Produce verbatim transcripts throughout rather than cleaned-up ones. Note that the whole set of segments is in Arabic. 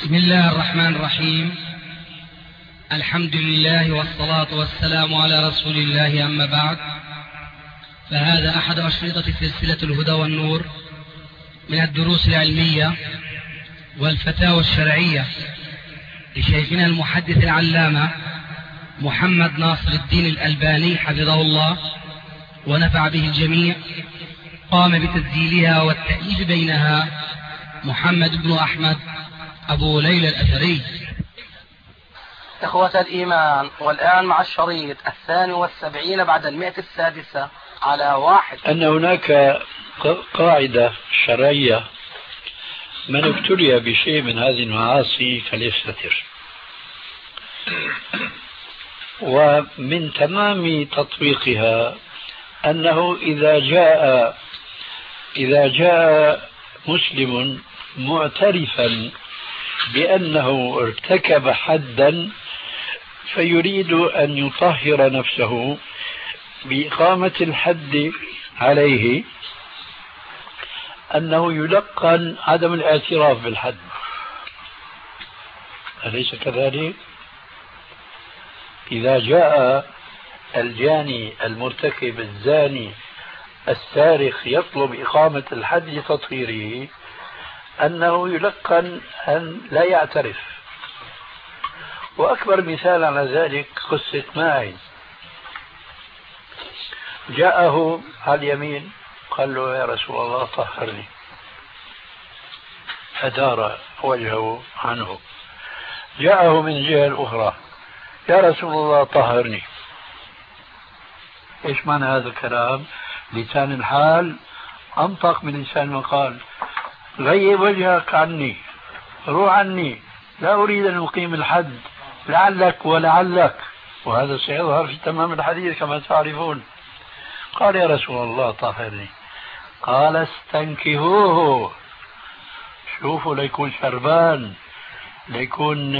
بسم الله الرحمن الرحيم. الحمد لله والصلاة والسلام على رسول الله، أما بعد، فهذا أحد أشرطة سلسلة الهدى والنور من الدروس العلمية والفتاوى الشرعية لشيخنا المحدث العلامة محمد ناصر الدين الألباني حفظه الله ونفع به الجميع. قام بتسجيلها والتأليف بينها محمد بن أحمد أبو ليلى الأثري. إخوة الإيمان، والآن مع الشريط الثاني والسبعين بعد المئة السادسة على واحد. أن هناك قاعدة شرعية: من ابتلي بشيء من هذه المعاصي فليستتر. ومن تمام تطبيقها أنه إذا جاء إذا جاء مسلم معترفا بأنه ارتكب حدا فيريد أن يطهر نفسه بإقامة الحد عليه، أنه يلقن عدم الاعتراف بالحد. أليس كذلك؟ إذا جاء الجاني المرتكب الزاني السارق يطلب إقامة الحد لتطهيره، أنه يلقن أن لا يعترف. وأكبر مثال على ذلك قصة ماعز. جاءه على اليمين قال له: يا رسول الله طهرني. فدار وجهه عنه. جاءه من الجهة الأخرى: يا رسول الله طهرني. إيش معنى هذا الكلام؟ لسان الحال أنطق من لسان المقال: غيب وجهك عني، روح عني، لا أريد أن أقيم الحد، لعلك ولعلك. وهذا سيظهر في تمام الحديث كما تعرفون. قال: يا رسول الله طهرني. قال: استنكهوه، شوفوا ليكون شربان، ليكون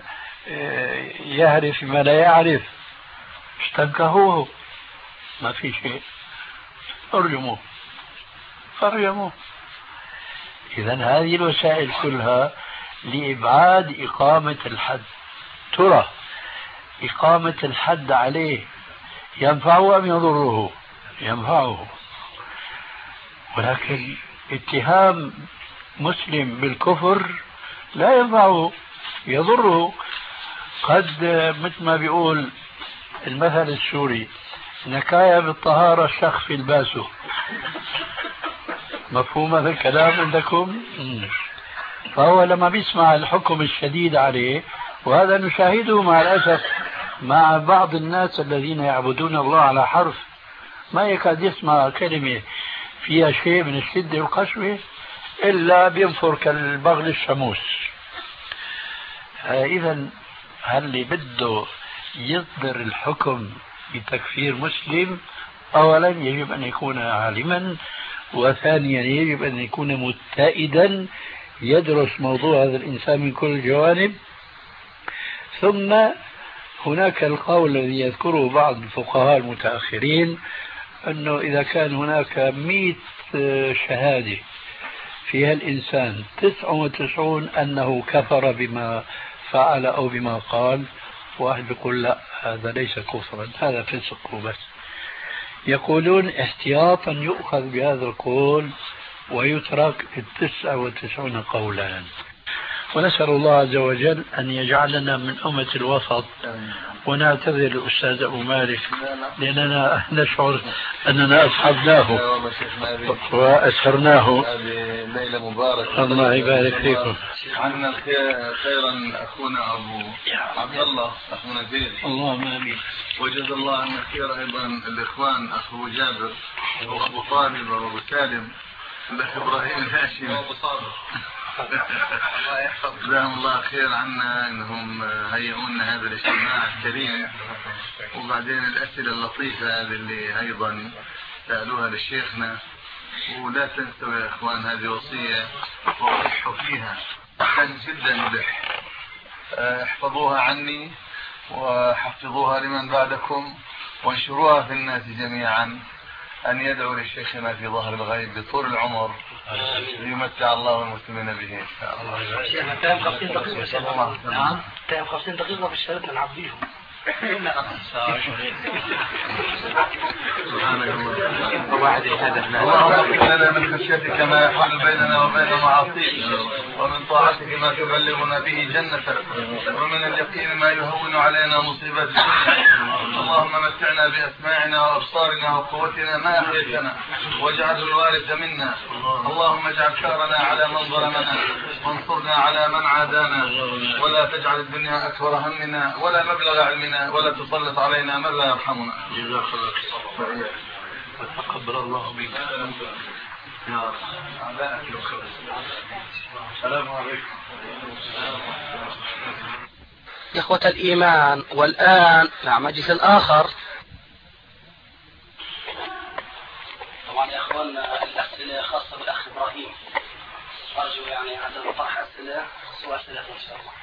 يعرف ما لا يعرف. استنكهوه، ما في شيء، ارجموه فارجموه. إذا هذه الوسائل كلها لإبعاد إقامة الحد. ترى إقامة الحد عليه ينفعه أم يضره؟ ينفعه. ولكن اتهام مسلم بالكفر لا ينفعه، يضره. قد مثل ما بيقول المثل السوري: نكاية بالطهارة الشخ في الباسو. مفهوم هذا الكلام عندكم؟ فهو لما بيسمع الحكم الشديد عليه، وهذا نشاهده مع الأسف مع بعض الناس الذين يعبدون الله على حرف، ما يكاد يسمع كلمة فيها شيء من الشدة والقسوة إلا بينفر كالبغل الشموس. إذا هل اللي بده يصدر الحكم بتكفير مسلم أولا يجب أن يكون عالما، وثانيا يجب أن يكون متائدا يدرس موضوع هذا الإنسان من كل الجوانب. ثم هناك القول الذي يذكره بعض الفقهاء المتأخرين أنه إذا كان هناك مئة شهادة فيها الإنسان تسعة وتسعون أنه كفر بما فعل أو بما قال، واحد يقول لا هذا ليس كفرا، هذا فسق وبس. يقولون احتياطا يؤخذ بهذا القول ويترك التسعة وتسعون قولا. ونسأل الله عز وجل أن يجعلنا من أمة الوسط. ونعتذر الأستاذ أبو مالك لأننا نشعر أننا أصحبناه وأسهرناه. ليلة مباركة، الله يبارك فيكم. عنا خيرا أخونا أبو عبد الله أخونا زيد، اللهم آمين. وجزا الله عنا خير أيضا الإخوان أخو جابر وأبو طالب وأبو سالم الأخ إبراهيم الهاشم وأبو صابر. الله يحفظ، جزاهم الله خير عنا انهم هيئونا هذا الاجتماع الكريم. وبعدين الاسئله اللطيفه هذه اللي ايضا سالوها لشيخنا. ولا تنسوا يا اخوان هذه وصيه وصحوا فيها، كان جدا ملح. احفظوها عني وحفظوها لمن بعدكم وانشروها في الناس جميعا، ان يدعوا لشيخنا في ظهر الغيب بطول العمر يمتع الله المسلمين به إن شاء الله. شيخنا تايم خمسين دقيقة. نعم تايم خمسين دقيقة في الشريط نلعب بيهم. واحد يهدفنا. اللهم اغفر لنا من خشيتك ما يحول بيننا وبين معاصيك، ومن طاعتك ما تبلغنا به جنتك، ومن اليقين ما يهون علينا مصيبات الدنيا. اللهم متعنا بأسماعنا وأبصارنا وقوتنا ما أحييتنا، واجعله الوارث منا. اللهم اجعل ثارنا على من ظلمنا، وانصرنا على من عادانا، ولا تجعل الدنيا أكبر همنا ولا مبلغ علمنا، ولا تسلط علينا من لا يرحمنا. جزاك الله خير وتقبل الله منك. السلام عليكم. إخوة الإيمان، والآن مع مجلس آخر. طبعا يا أخوان الأسئلة خاصة بالأخ إبراهيم، أرجو يعني عدم طرح أسئلة سوى أسئلة إن شاء الله.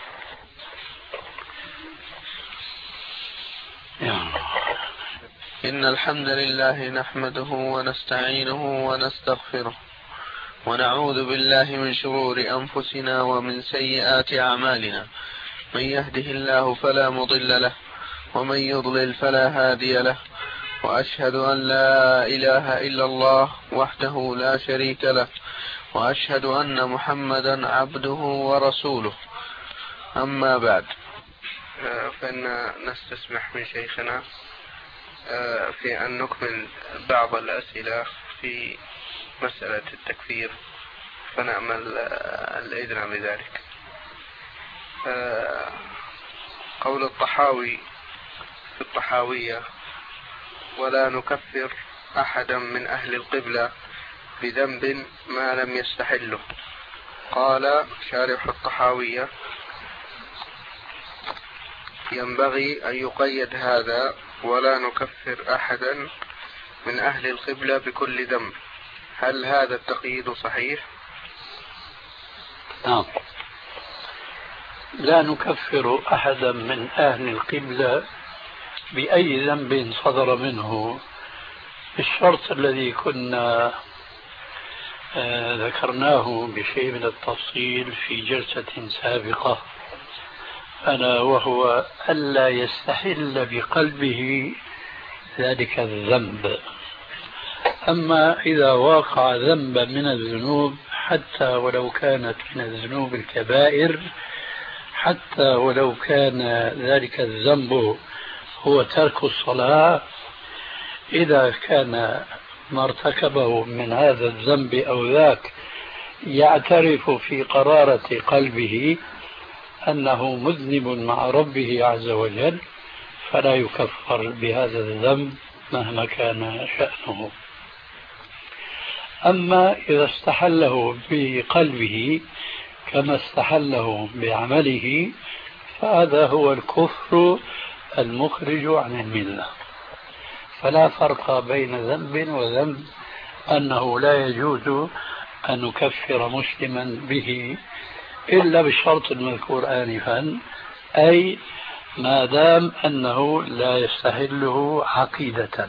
إن الحمد لله نحمده ونستعينه ونستغفره، ونعوذ بالله من شرور أنفسنا ومن سيئات أعمالنا. من يهده الله فلا مضل له، ومن يضلل فلا هادي له، وأشهد أن لا إله إلا الله وحده لا شريك له، وأشهد أن محمدا عبده ورسوله. أما بعد، فإن نستسمح من شيخنا في أن نكمل بعض الأسئلة في مسألة التكفير، فنأمل الإذن بذلك. قول الطحاوي في الطحاوية: ولا نكفر أحدا من أهل القبلة بذنب ما لم يستحله. قال شارح الطحاوية: ينبغي أن يقيد هذا: ولا نكفر أحدا من أهل القبلة بكل ذنب. هل هذا التقييد صحيح؟ نعم، لا نكفر أحدا من أهل القبلة بأي ذنب صدر منه، الشرط الذي كنا ذكرناه بشيء من التفصيل في جلسة سابقة، ألا وهو ألا يستحل بقلبه ذلك الذنب. أما إذا واقع ذنبا من الذنوب، حتى ولو كانت من الذنوب الكبائر، حتى ولو كان ذلك الذنب هو ترك الصلاة، إذا كان ما ارتكبه من هذا الذنب أو ذاك يعترف في قرارة قلبه أنه مذنب مع ربه عز وجل، فلا يكفر بهذا الذنب مهما كان شأنه. أما إذا استحله بقلبه كما استحله بعمله، فهذا هو الكفر المخرج عن الملة. فلا فرق بين ذنب وذنب، أنه لا يجوز أن نكفر مسلما به إلا بالشرط المذكور آنفا، أي ما دام أنه لا يستحله عقيدة.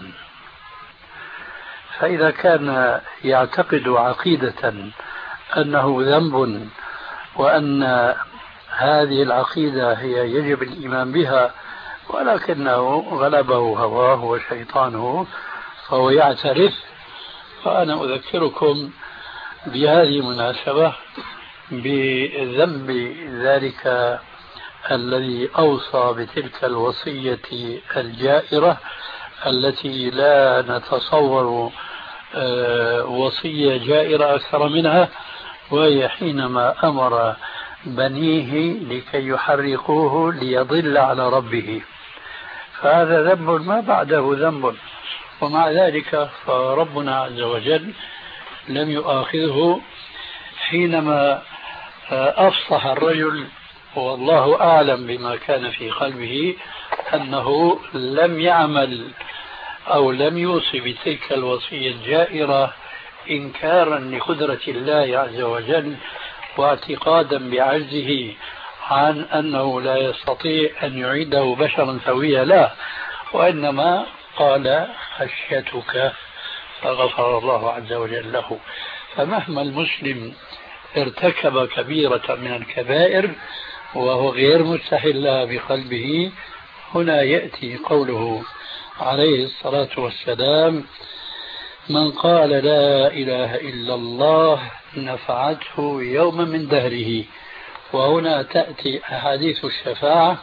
فإذا كان يعتقد عقيدة أنه ذنب، وأن هذه العقيدة هي يجب الإيمان بها، ولكنه غلبه هواه وشيطانه فهو يعترف، فأنا أذكركم بهذه المناسبة بذنب ذلك الذي أوصى بتلك الوصية الجائرة التي لا نتصور وصية جائرة أكثر منها، وهي حينما أمر بنيه لكي يحرقوه ليضل على ربه. فهذا ذنب ما بعده ذنب، ومع ذلك فربنا عز وجل لم يؤاخذه حينما أفصح الرجل، والله أعلم بما كان في قلبه، أنه لم يعمل أو لم يوصي بتلك الوصية الجائرة إنكارا لقدرة الله عز وجل، واعتقادا بعجزه عن أنه لا يستطيع أن يعيده بشرا سويا، لا، وإنما قال خشيتك، فغفر الله عز وجل له. فمهما المسلم ارتكب كبيرة من الكبائر وهو غير مستحل لها بقلبه، هنا يأتي قوله عليه الصلاة والسلام: من قال لا إله إلا الله نفعته يوما من دهره. وهنا تأتي أحاديث الشفاعة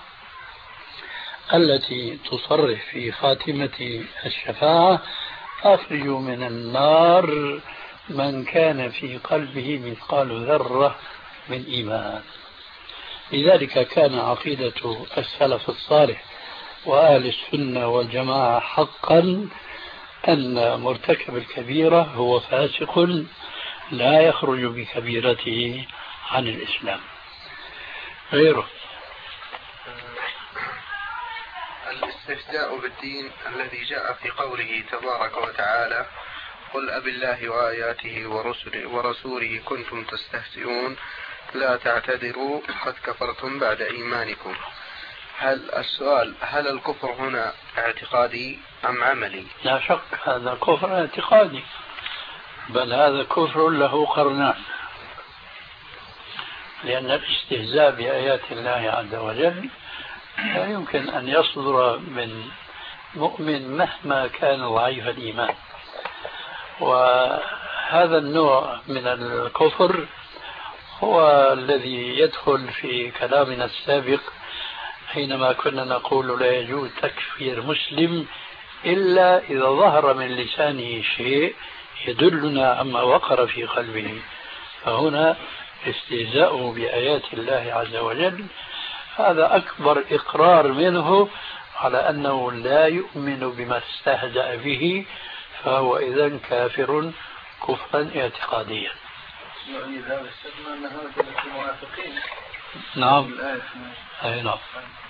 التي تصرح في خاتمة الشفاعة: أخرجوا من النار من كان في قلبه مثقال ذرة من إيمان. لذلك كان عقيدة السلف الصالح وأهل السنة والجماعة حقا أن مرتكب الكبيرة هو فاسق لا يخرج بكبيرته عن الإسلام. غيره الاستهزاء بالدين الذي جاء في قوله تبارك وتعالى: قل أب الله وآياته ورسله, ورسوله كنتم تستهزئون لا تعتذروا قد كفرتم بعد إيمانكم. هل السؤال هل الكفر هنا اعتقادي أم عملي؟ لا شك هذا كفر اعتقادي، بل هذا كفر له قرنان، لأن الاستهزاء بآيات الله عز وجل لا يمكن أن يصدر من مؤمن مهما كان ضعيف الإيمان. وهذا النوع من الكفر هو الذي يدخل في كلامنا السابق حينما كنا نقول لا يجوز تكفير مسلم إلا إذا ظهر من لسانه شيء يدلنا عما وقر في قلبه. فهنا استهزاء بآيات الله عز وجل هذا أكبر إقرار منه على أنه لا يؤمن بما استهزأ به، فهو إذن كافر كفرا اعتقاديا. نعم أي نعم.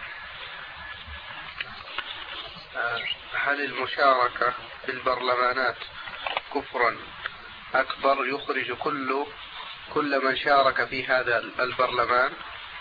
هل المشاركة في البرلمانات كفرا أكبر يخرج كل كل من شارك في هذا البرلمان؟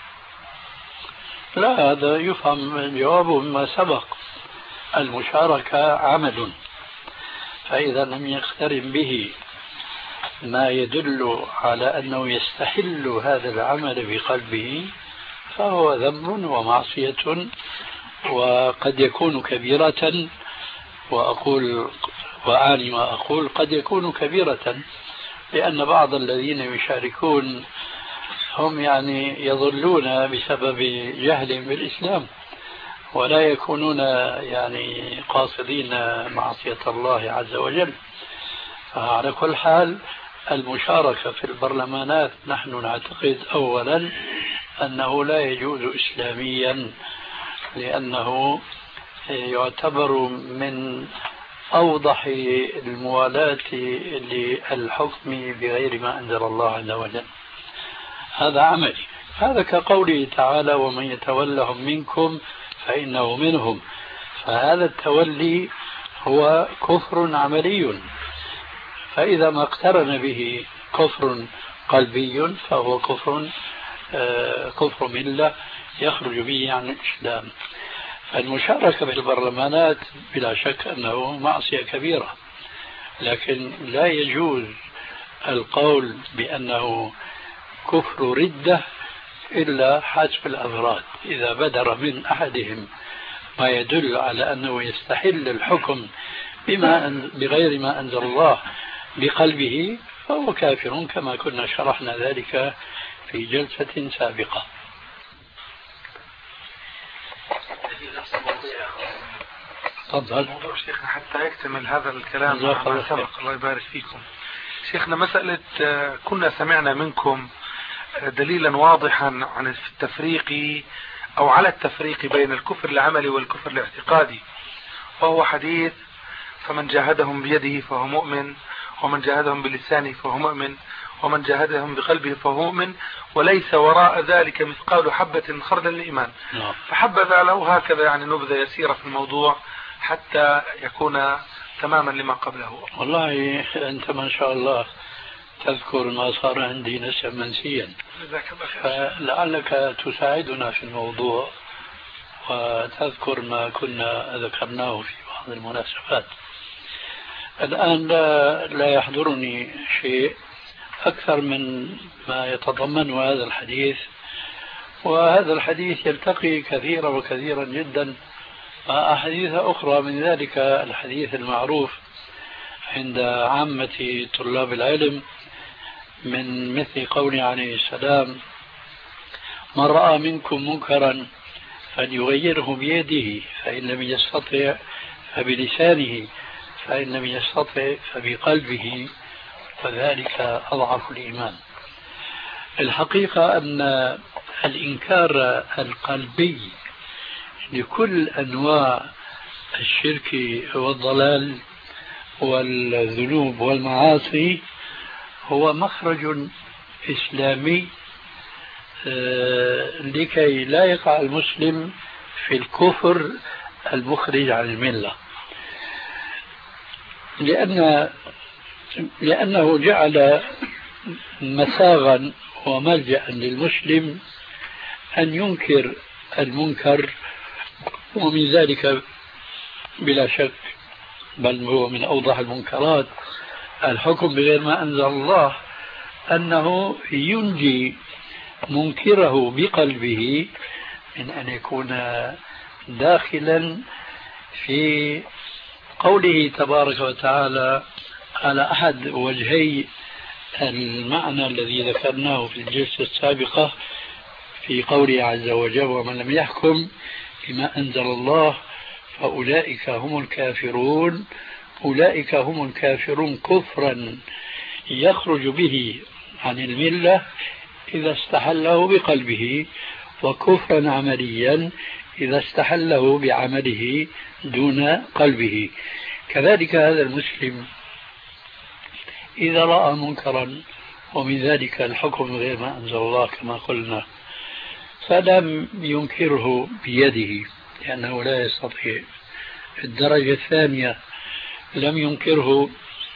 لا، هذا يفهم الجواب مما سبق. المشاركة عمل، فإذا لم يقترن به ما يدل على أنه يستحل هذا العمل بقلبه فهو ذنب ومعصية، وقد يكون كبيرة. وأقول وأعني ما أقول قد يكون كبيرة، لأن بعض الذين يشاركون هم يعني يضلون بسبب جهل بالإسلام ولا يكونون يعني قاصدين معصية الله عز وجل. فعلى كل حال المشاركة في البرلمانات نحن نعتقد أولا أنه لا يجوز إسلاميا، لأنه يعتبر من أوضح الموالاة للحكم بغير ما أنزل الله عز وجل. هذا عملي، هذا كقوله تعالى: ومن يتولهم منكم فإنه منهم. فهذا التولي هو كفر عملي، فإذا ما اقترن به كفر قلبي فهو كفر آه كفر ملة يخرج به عن الإسلام. فالمشاركة بالبرلمانات بلا شك أنه معصية كبيرة، لكن لا يجوز القول بأنه كفر ردة إلا حسب الأفراد. إذا بدر من أحدهم ما يدل على أنه يستحل الحكم بما بغير ما أنزل الله بقلبه فهو كافر، كما كنا شرحنا ذلك في جلسة سابقة. تفضل شيخنا حتى يكتمل هذا الكلام ما سبق. الله يبارك فيكم شيخنا. مسألة كنا سمعنا منكم دليلا واضحا عن التفريق أو على التفريق بين الكفر العملي والكفر الاعتقادي، وهو حديث: فمن جاهدهم بيده فهو مؤمن، ومن جاهدهم بلسانه فهو مؤمن، ومن جاهدهم بقلبه فهو مؤمن، وليس وراء ذلك مثقال حبة من خردل الإيمان. فحبذا له هكذا يعني نبذة يسيرة في الموضوع حتى يكون تماما لما قبله. والله أنت ما شاء الله تذكر ما صار عندي نسيا منسيا، فلعلك تساعدنا في الموضوع وتذكر ما كنا ذكرناه في بعض المناسبات. الآن لا, لا يحضرني شيء أكثر من ما يتضمنه هذا الحديث، وهذا الحديث يلتقي كثيرا وكثيرا جدا مع أحاديث أخرى، من ذلك الحديث المعروف عند عامة طلاب العلم من مثل قوله عليه السلام: من رأى منكم منكرا فليغيره بيده، فإن لم يستطع فبلسانه، فإن لم يستطع فبقلبه، وذلك أضعف الإيمان. الحقيقة أن الإنكار القلبي لكل أنواع الشرك والضلال والذنوب والمعاصي هو مخرج إسلامي لكي لا يقع المسلم في الكفر المخرج عن الملة، لأن لأنه جعل مساغا وملجأ للمسلم أن ينكر المنكر، ومن ذلك بلا شك بل هو من أوضح المنكرات الحكم بغير ما أنزل الله، أنه ينجي منكره بقلبه من أن يكون داخلا في قوله تبارك وتعالى على أحد وجهي المعنى الذي ذكرناه في الجلسة السابقة في قوله عز وجل: ومن لم يحكم بما أنزل الله فأولئك هم الكافرون. أولئك هم الكافرون كفرا يخرج به عن الملة إذا استحله بقلبه، وكفرا عمليا إذا استحله بعمله دون قلبه. كذلك هذا المسلم إذا رأى منكرا، ومن ذلك الحكم غير ما أنزل الله كما قلنا، فلم ينكره بيده لأنه لا يستطيع. الدرجة الثانية لم ينكره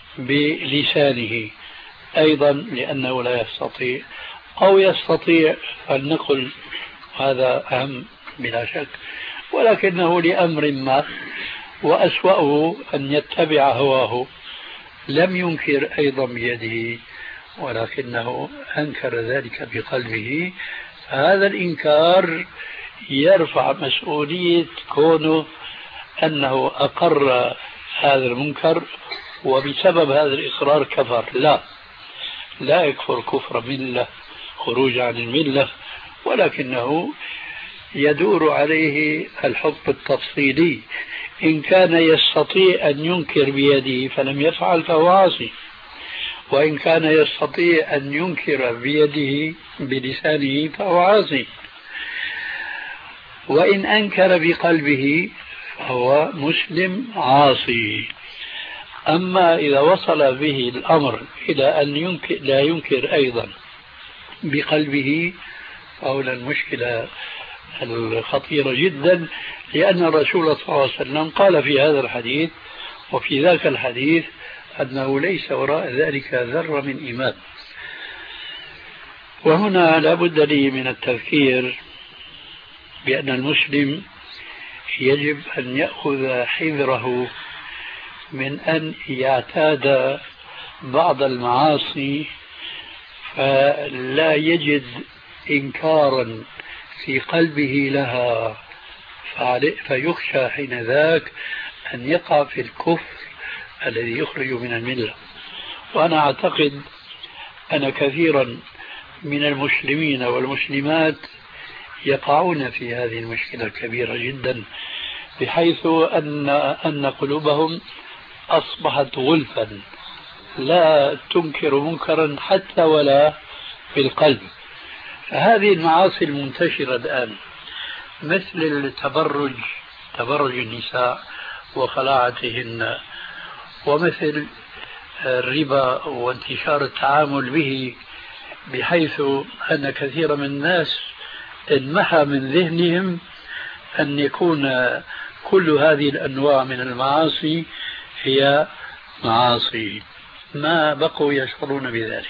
بلسانه أيضا لأنه لا يستطيع، أو يستطيع فلنقل هذا أهم بلا شك، ولكنه لأمر ما وأسوأه أن يتبع هواه لم ينكر أيضا بيده ولكنه أنكر ذلك بقلبه. هذا الإنكار يرفع مسؤولية كونه أنه أقر هذا المنكر وبسبب هذا الإقرار كفر. لا لا يكفر كفر ملة خروج عن الملة، ولكنه يدور عليه الحكم التفصيلي. إن كان يستطيع أن ينكر بيده فلم يفعل فهو عاصي، وإن كان يستطيع أن ينكر بيده بلسانه فهو عاصي، وإن أنكر بقلبه فهو مسلم عاصي. أما إذا وصل به الأمر إلى أن ينكر لا ينكر أيضا بقلبه فهنا المشكلة الخطيرة جدا، لأن الرسول صلى الله عليه وسلم قال في هذا الحديث وفي ذاك الحديث أنه ليس وراء ذلك ذرة من إيمان. وهنا لا بد لي من التذكير بأن المسلم يجب أن يأخذ حذره من أن يعتاد بعض المعاصي فلا يجد إنكارا في قلبه لها، فيخشى حين ذاك أن يقع في الكفر الذي يخرج من الملة. وأنا أعتقد أن كثيرا من المسلمين والمسلمات يقعون في هذه المشكلة الكبيرة جدا، بحيث أن أن قلوبهم أصبحت غلفا لا تنكر منكرا حتى ولا في القلب. فهذه المعاصي المنتشرة الآن مثل التبرج، تبرج النساء وخلاعتهن، ومثل الربا وانتشار التعامل به، بحيث أن كثير من الناس انمحى من ذهنهم أن يكون كل هذه الأنواع من المعاصي هي معاصي، ما بقوا يشعرون بذلك.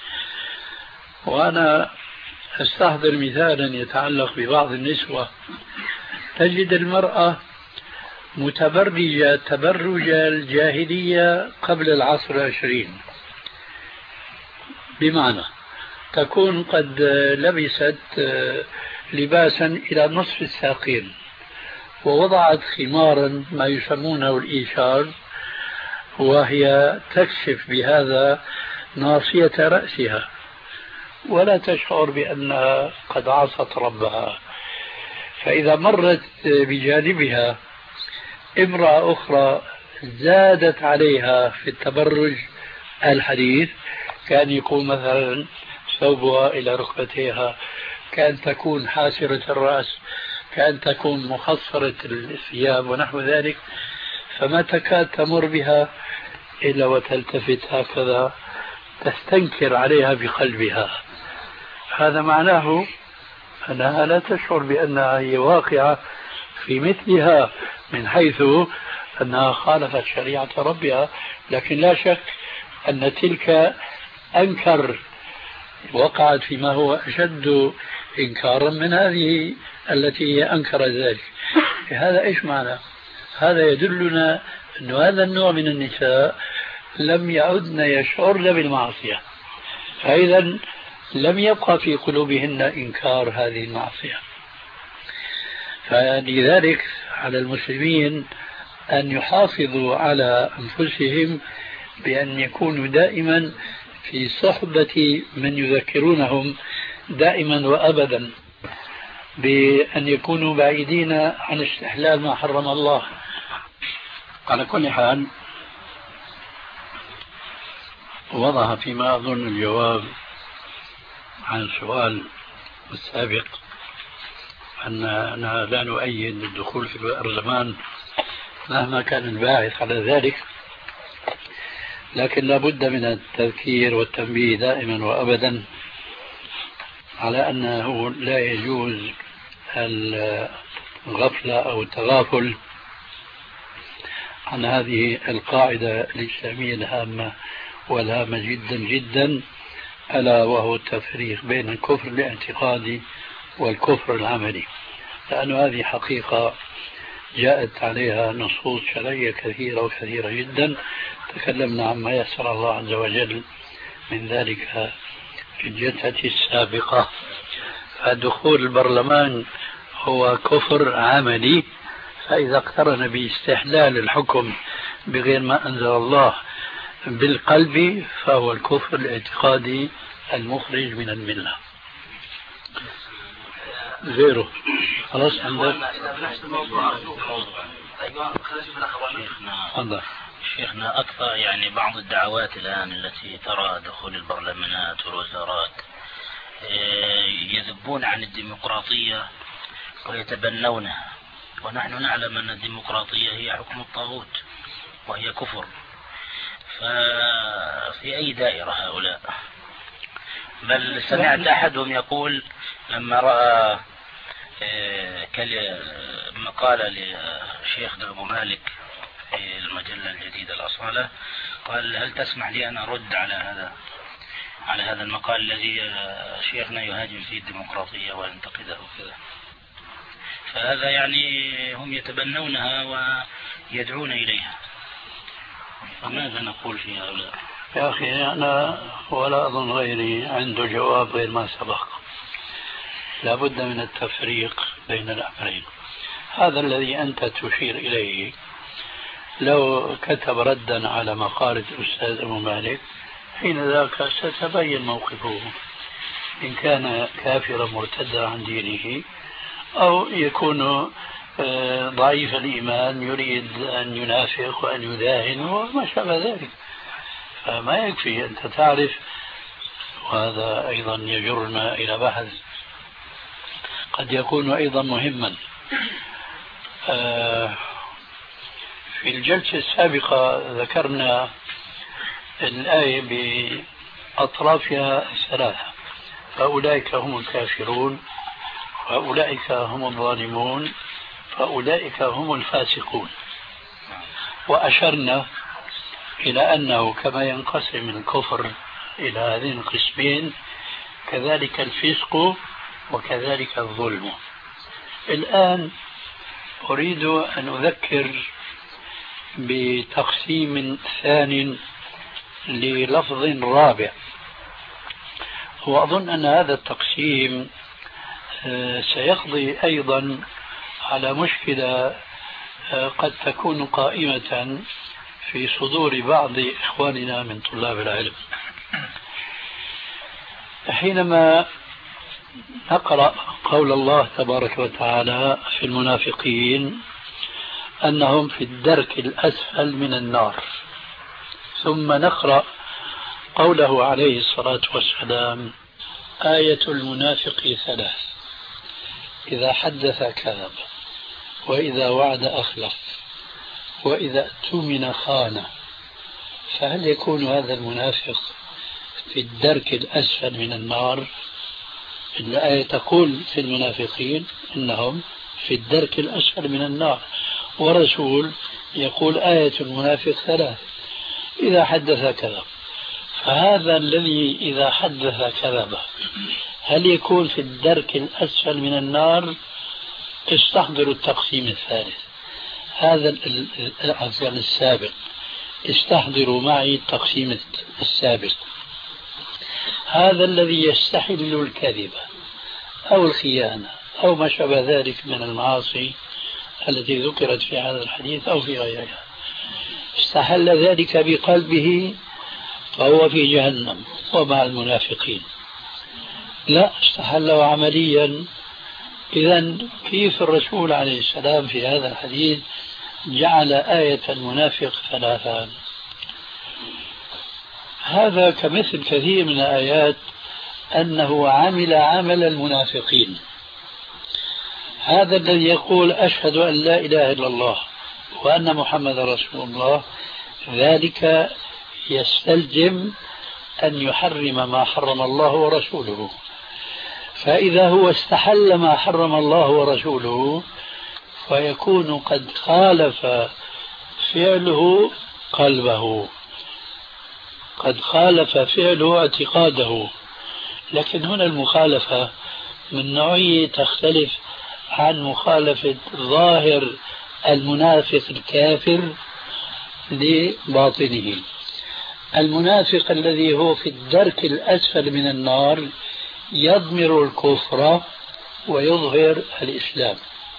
وأنا أستحضر مثالا يتعلق ببعض النسوة، تجد المرأة متبرجة تبرج الجاهلية قبل العصر العشرين، بمعنى تكون قد لبست لباسا إلى نصف الساقين ووضعت خمارا ما يسمونه الإيشار، وهي تكشف بهذا ناصية رأسها ولا تشعر بأنها قد عصت ربها. فإذا مرت بجانبها امرأة أخرى زادت عليها في التبرج الحديث، كان يكون مثلا ثوبها إلى ركبتيها، كان تكون حاسرة الرأس، كان تكون مخصرة الثياب ونحو ذلك، فما تكاد تمر بها إلا وتلتفت هكذا تستنكر عليها بقلبها. هذا معناه أنها لا تشعر بأنها هي واقعة في مثلها من حيث أنها خالفت شريعة ربها، لكن لا شك أن تلك أنكر، وقعت فيما هو أشد إنكارا من هذه التي هي أنكر ذلك. هذا إيش معنى؟ هذا يدلنا أن هذا النوع من النساء لم يعدن يشعرن بالمعصية، فإذا لم يبقى في قلوبهن إنكار هذه المعصية. فلذلك على المسلمين أن يحافظوا على أنفسهم بأن يكونوا دائما في صحبة من يذكرونهم دائما وأبدا بأن يكونوا بعيدين عن استحلال ما حرم الله. على كل حال وضع فيما أظن الجواب عن السؤال السابق أننا لا نؤيد الدخول في البرلمان مهما كان الباعث على ذلك، لكن لا بد من التذكير والتنبيه دائما وأبدا على أنه لا يجوز الغفلة أو التغافل عن هذه القاعدة الإسلامية الهامة والهامة جدا جدا، ألا وهو التفريق بين الكفر الاعتقادي والكفر العملي، لأن هذه حقيقة جاءت عليها نصوص شرعية كثيرة وكثيرة جدا، تكلمنا عما يسر الله عز وجل من ذلك في الجلسة السابقة. فدخول البرلمان هو كفر عملي، فإذا اقترن باستحلال الحكم بغير ما أنزل الله بالقلب فهو الكفر الاعتقادي المخرج من الملة. غيره خلاص عندك. شيخنا شيخنا أكثر يعني بعض الدعوات الآن التي ترى دخول البرلمانات والوزارات يذبون عن الديمقراطية ويتبنونها، ونحن نعلم أن الديمقراطية هي حكم الطاغوت وهي كفر. ففي أي دائرة هؤلاء؟ بل سمعت أحدهم يقول لما رأى مقالة لشيخ أبو مالك في المجلة الجديدة الأصالة، قال هل تسمح لي أن أرد على هذا على هذا المقال الذي شيخنا يهاجم فيه الديمقراطية وينتقدها وكذا. فهذا يعني هم يتبنونها ويدعون إليها، فماذا نقول في هؤلاء؟ يا أخي أنا ولا أظن غيري عنده جواب غير ما سبق. لا بد من التفريق بين الأمرين. هذا الذي أنت تشير إليه لو كتب ردا على مقالة الأستاذ أبو مالك حين ذاك ستبين موقفه، إن كان كافرا مرتدا عن دينه أو يكون ضعيف الإيمان يريد أن ينافق وأن يداهن وما شابه ذلك. فما يكفي أنت تعرف، وهذا أيضا يجرنا إلى بحث قد يكون أيضا مهما. في الجلسة السابقة ذكرنا الآية بأطرافها الثلاثة، فأولئك هم الكافرون، فأولئك هم الظالمون، فأولئك هم الفاسقون. وأشرنا إلى أنه كما ينقسم الكفر إلى هذين القسمين كذلك الفسق وكذلك الظلم. الآن أريد أن أذكر بتقسيم ثاني للفظ رابع وأظن أن هذا التقسيم سيقضي أيضا على مشكلة قد تكون قائمة في صدور بعض إخواننا من طلاب العلم. حينما نقرأ قول الله تبارك وتعالى في المنافقين أنهم في الدرك الأسفل من النار، ثم نقرأ قوله عليه الصلاة والسلام آية المنافق ثلاث: إذا حدث كذب، وإذا وعد أخلف، وإذا اؤتمن خان. فهل يكون هذا المنافق في الدرك الأسفل من النار؟ الآية تقول في المنافقين إنهم في الدرك الأسفل من النار، ورسول يقول آية المنافق ثلاث: إذا حدث كذب. فهذا الذي إذا حدث كذب هل يكون في الدرك الأسفل من النار؟ استحضروا التقسيم الثالث، هذا العفو السابق، استحضروا معي التقسيم السابق. هذا الذي يستحل الكذب أو الخيانة أو ما شابه ذلك من المعاصي التي ذكرت في هذا الحديث أو في غيرها، استحل ذلك بقلبه فهو في جهنم ومع المنافقين. لا، استحله عمليا. إذن كيف الرسول عليه السلام في هذا الحديث جعل آية المنافق ثلاثا؟ هذا كمثل كثير من الآيات أنه عمل عمل المنافقين. هذا الذي يقول أشهد أن لا إله إلا الله وأن محمد رسول الله، ذلك يستلزم أن يحرم ما حرم الله ورسوله. فإذا هو استحل ما حرم الله ورسوله فيكون قد خالف فعله قلبه، قد خالف فعله اعتقاده. لكن هنا المخالفة من نوعية تختلف عن مخالفة ظاهر المنافق الكافر لباطنه. المنافق الذي هو في الدرك الأسفل من النار يضمر الكفر ويظهر الإسلام،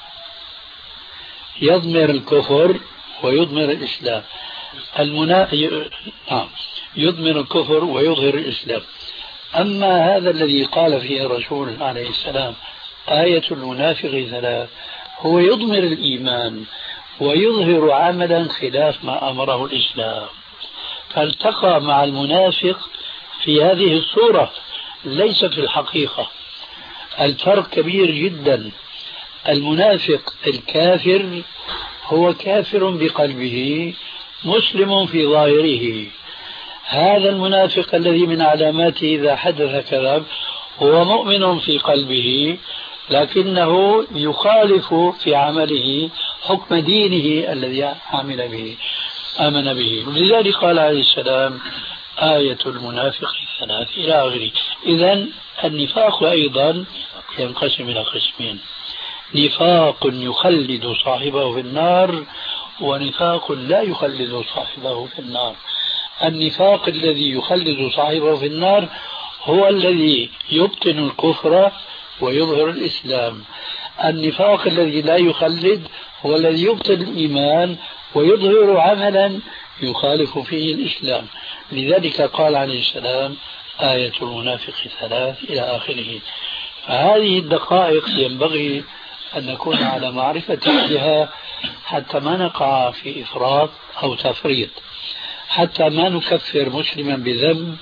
يضمر الكفر ويضمر الإسلام. المنا... نعم، يضمر الكفر ويظهر الإسلام. أما هذا الذي قال فيه الرسول عليه السلام آية المنافق ثلاث، هو يضمر الإيمان ويظهر عملا خلاف ما أمره الإسلام، فالتقى مع المنافق في هذه الصورة ليس في الحقيقة. الفرق كبير جدا. المنافق الكافر هو كافر بقلبه مسلم في ظاهره. هذا المنافق الذي من علاماته إذا حدث كذب هو مؤمن في قلبه لكنه يخالف في عمله حكم دينه الذي عمل به آمن به. لذلك قال عليه السلام آية المنافق ثلاث إلى آخره. إذن النفاق أيضا ينقسم إلى قسمين: نفاق يخلد صاحبه في النار، ونفاق لا يخلد صاحبه في النار. النفاق الذي يخلد صاحبه في النار هو الذي يبطن الكفر ويظهر الإسلام. النفاق الذي لا يخلد هو الذي يبطن الإيمان ويظهر عملا يخالف فيه الإسلام. لذلك قال عليه السلام آية المنافق ثلاث إلى آخره. فهذه الدقائق ينبغي أن نكون على معرفة بها حتى ما نقع في إفراط أو تفريط، حتى ما نكفر مسلما بذنب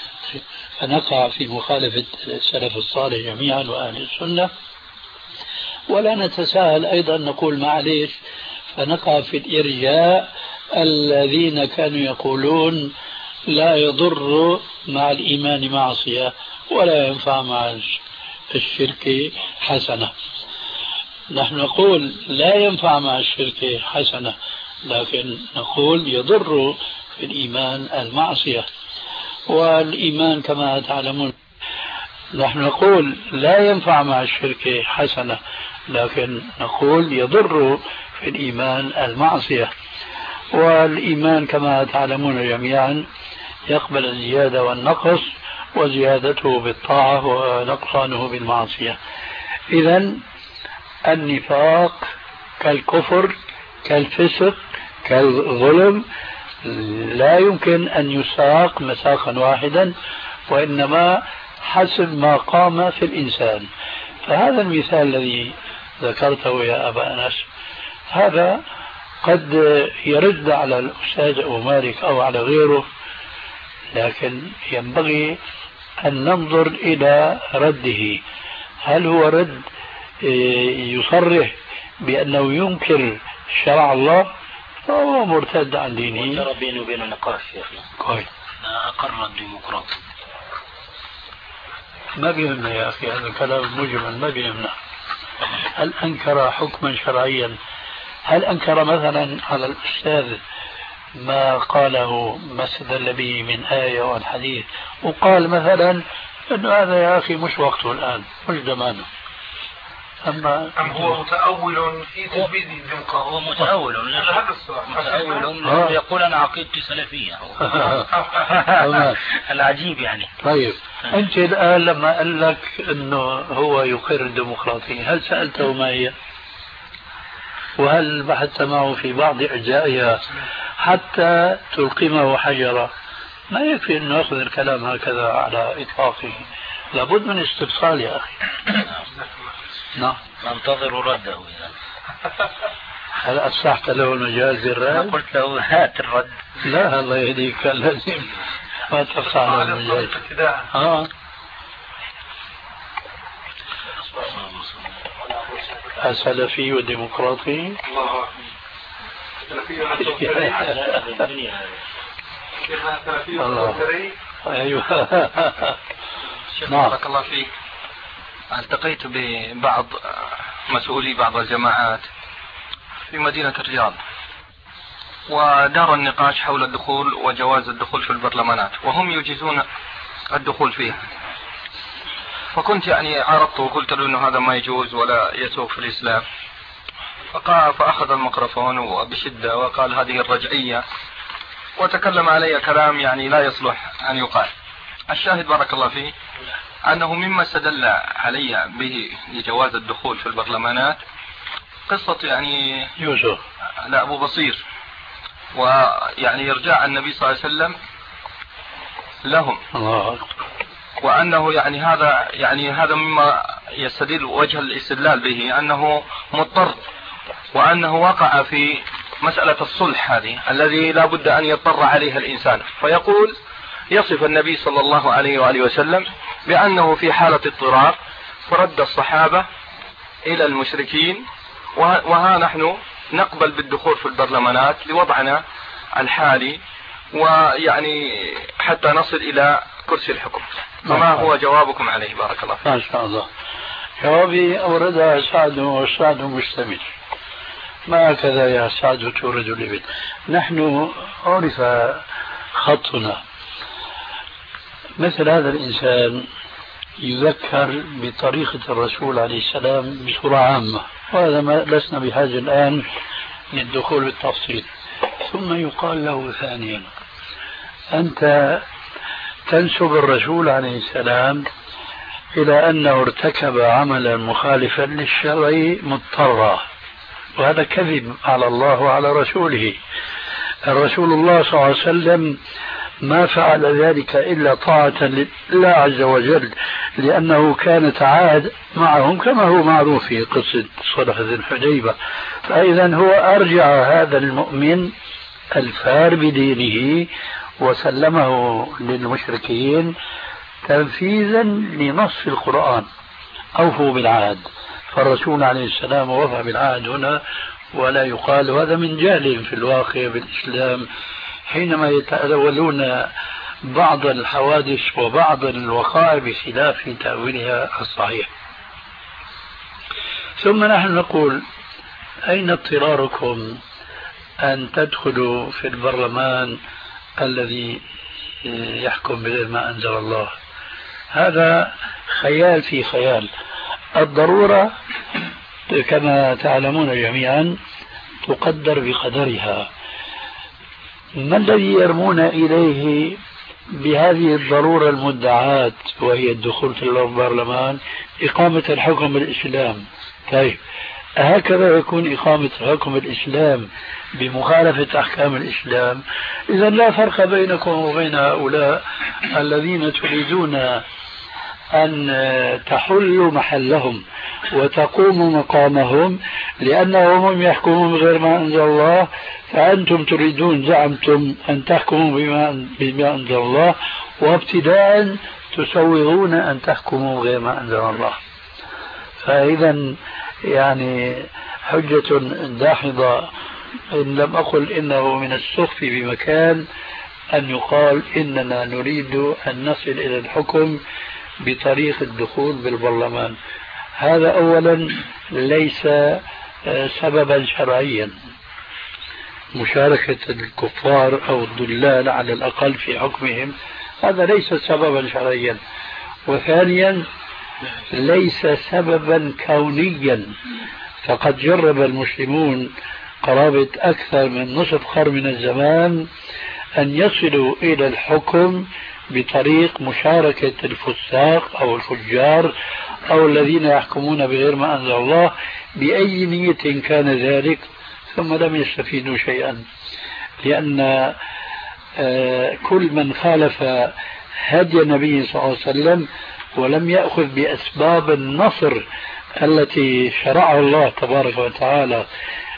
فنقع في مخالفة السلف الصالح جميعا وأهل السنة، ولا نتساهل أيضا نقول معليش فنقع في الإرجاء الذين كانوا يقولون لا يضر مع الإيمان معصية ولا ينفع مع الشرك حسنة. نحن نقول لا ينفع مع الشرك حسنة، لكن نقول يضر في الإيمان المعصية. والإيمان كما تعلمون، نحن نقول لا ينفع مع الشرك حسنة، لكن نقول يضر في الإيمان المعصية. والإيمان كما تعلمون جميعا يقبل الزيادة والنقص، وزيادته بالطاعة ونقصانه بالمعصية. إذن النفاق كالكفر كالفسق كالظلم لا يمكن أن يساق مساقا واحدا، وإنما حسب ما قام في الإنسان. فهذا المثال الذي ذكرته يا أبا أنس هذا قد يرد على الأستاذ أبو مالك أو على غيره، لكن ينبغي أن ننظر إلى رده. هل هو رد يصرح بأنه ينكر شرع الله فهو مرتد عن دينه؟ ترى بينه وبين نقاش يا أخي. كويس. أقر الديمقراطي. ما بيهمنا يا أخي، هذا الكلام مجمل ما بيهمنا. هل أنكر حكما شرعيا؟ هل أنكر مثلا على الأستاذ ما قاله ما استدل به من آية والحديث وقال مثلا أنه هذا يا أخي مش وقته الآن مش زمانه؟ أما أم هو متأول في تثبيت الديمقراطية؟ هو متأول هذا السؤال. متأول يقول أنا عقيدتي سلفية. العجيب يعني. طيب أنت الآن لما قال لك أنه هو يقر الديمقراطية هل سألته ما هي؟ وهل بحثت معه في بعض أجزائها حتى تلقمه حجرا؟ ما يكفي أنه يأخذ الكلام هكذا على إطلاقه، لابد من استفصال يا أخي. نعم. ننتظر رده إذا. هل أصحت له المجال في الرد؟ قلت له هات الرد. لا الله يهديك، لازم ما تفصح له المجال. آه. السلفي والديمقراطي. الله. أيوه. نعم. بارك الله فيك. التقيت ببعض مسؤولي بعض الجماعات في مدينة الرياض، ودار النقاش حول الدخول وجواز الدخول في البرلمانات، وهم يجيزون الدخول فيها. فكنت يعني عرضت وقلت له انه هذا ما يجوز ولا يسوق في الاسلام، فقال فاخذ الميكروفون وبشده وقال هذه الرجعيه، وتكلم علي كلام يعني لا يصلح ان يقال. الشاهد بارك الله فيه انه مما استدل علي به لجواز الدخول في البرلمانات قصه يعني يوسف لا ابو بصير، ويعني ارجاع النبي صلى الله عليه وسلم لهم، الله، وأنه يعني هذا يعني هذا مما يستدل وجه الاستدلال به أنه مضطر، وأنه وقع في مسألة الصلح هذه الذي لا بد أن يضطر عليها الإنسان. فيقول يصف النبي صلى الله عليه وآله وسلم بأنه في حالة اضطرار فرد الصحابة إلى المشركين، وها نحن نقبل بالدخول في البرلمانات لوضعنا الحالي، ويعني حتى نصل إلى كرسي الحكم. فما هو جوابكم عليه؟ بارك الله فيك. ما شاء الله. جوابي أوردها سعد، والسعد مشتمل. ما هكذا يا سعد تورد الإبل. نحن عرف خطنا، مثل هذا الإنسان يذكر بطريقة الرسول عليه السلام بصورة عامة، وهذا ما لسنا بحاجة الآن للدخول بالتفصيل. ثم يقال له ثانيا أنت تنسب الرسول عليه السلام إلى أنه ارتكب عملا مخالفا للشرع مضطرا، وهذا كذب على الله وعلى رسوله. الرسول الله صلى الله عليه وسلم ما فعل ذلك إلا طاعة لله عز وجل، لأنه كان تعاهد معهم كما هو معروف في قصة صلح ذي الحديبة. فإذا هو أرجع هذا المؤمن الفار بدينه وسلمه للمشركين تنفيذا لنص القرآن، أوفوا بالعهد. فالرسول عليه السلام وفى بالعهد هنا، ولا يقال هذا من جهل في الواقع بالإسلام حينما يتأولون بعض الحوادث وبعض الوقائع بخلاف تأويلها الصحيح. ثم نحن نقول أين اضطراركم أن تدخلوا في البرلمان الذي يحكم بغير ما أنزل الله؟ هذا خيال في خيال. الضرورة كما تعلمون جميعا تقدر بقدرها. ما الذي يرمون إليه بهذه الضرورة المدعاة وهي الدخول في البرلمان إقامة الحكم بالإسلام. طيب هكذا يكون إقامة حكم الإسلام بمخالفة أحكام الإسلام، إذا لا فرق بينكم وبين هؤلاء الذين تريدون أن تحلوا محلهم وتقوموا مقامهم لأنهم هم يحكمون بغير ما أنزل الله، فأنتم تريدون زعمتم أن تحكموا بما, بما أنزل الله، وابتداء تسوغون أن تحكموا بغير ما أنزل الله. فإذا يعني حجة داحضة، إن لم أقل إنه من السخف بمكان أن يقال إننا نريد أن نصل إلى الحكم بطريق الدخول بالبرلمان. هذا أولا ليس سببا شرعيا، مشاركة الكفار أو الضلال على الأقل في حكمهم هذا ليس سببا شرعيا. وثانيا ليس سببا كونيا، فقد جرب المسلمون قرابة أكثر من نصف قرن من الزمان أن يصلوا إلى الحكم بطريق مشاركة الفساق أو الفجار أو الذين يحكمون بغير ما أنزل الله بأي نية كان ذلك، ثم لم يستفيدوا شيئا، لأن كل من خالف هدي النبي صلى الله عليه وسلم ولم يأخذ بأسباب النصر التي شرعها الله تبارك وتعالى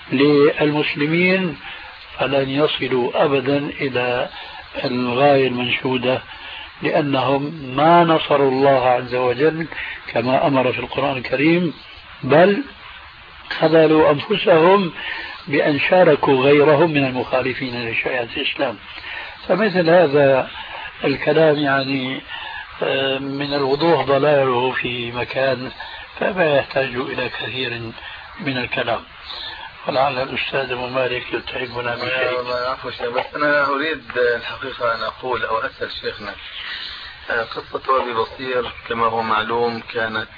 للمسلمين فلن يصلوا أبدا إلى الغاية المنشودة، لأنهم ما نصروا الله عز وجل كما أمر في القرآن الكريم، بل خذلوا أنفسهم بأن شاركوا غيرهم من المخالفين لشريعة الإسلام. فمثل هذا الكلام يعني من الوضوح ضلاله في مكان، فما يحتاج إلى كثير من الكلام. ولعل الأستاذ أبو مالك يتعبنا بشيء. بس أنا أريد الحقيقة أن أقول أو أسأل شيخنا، قصة أبي بصير كما هو معلوم كانت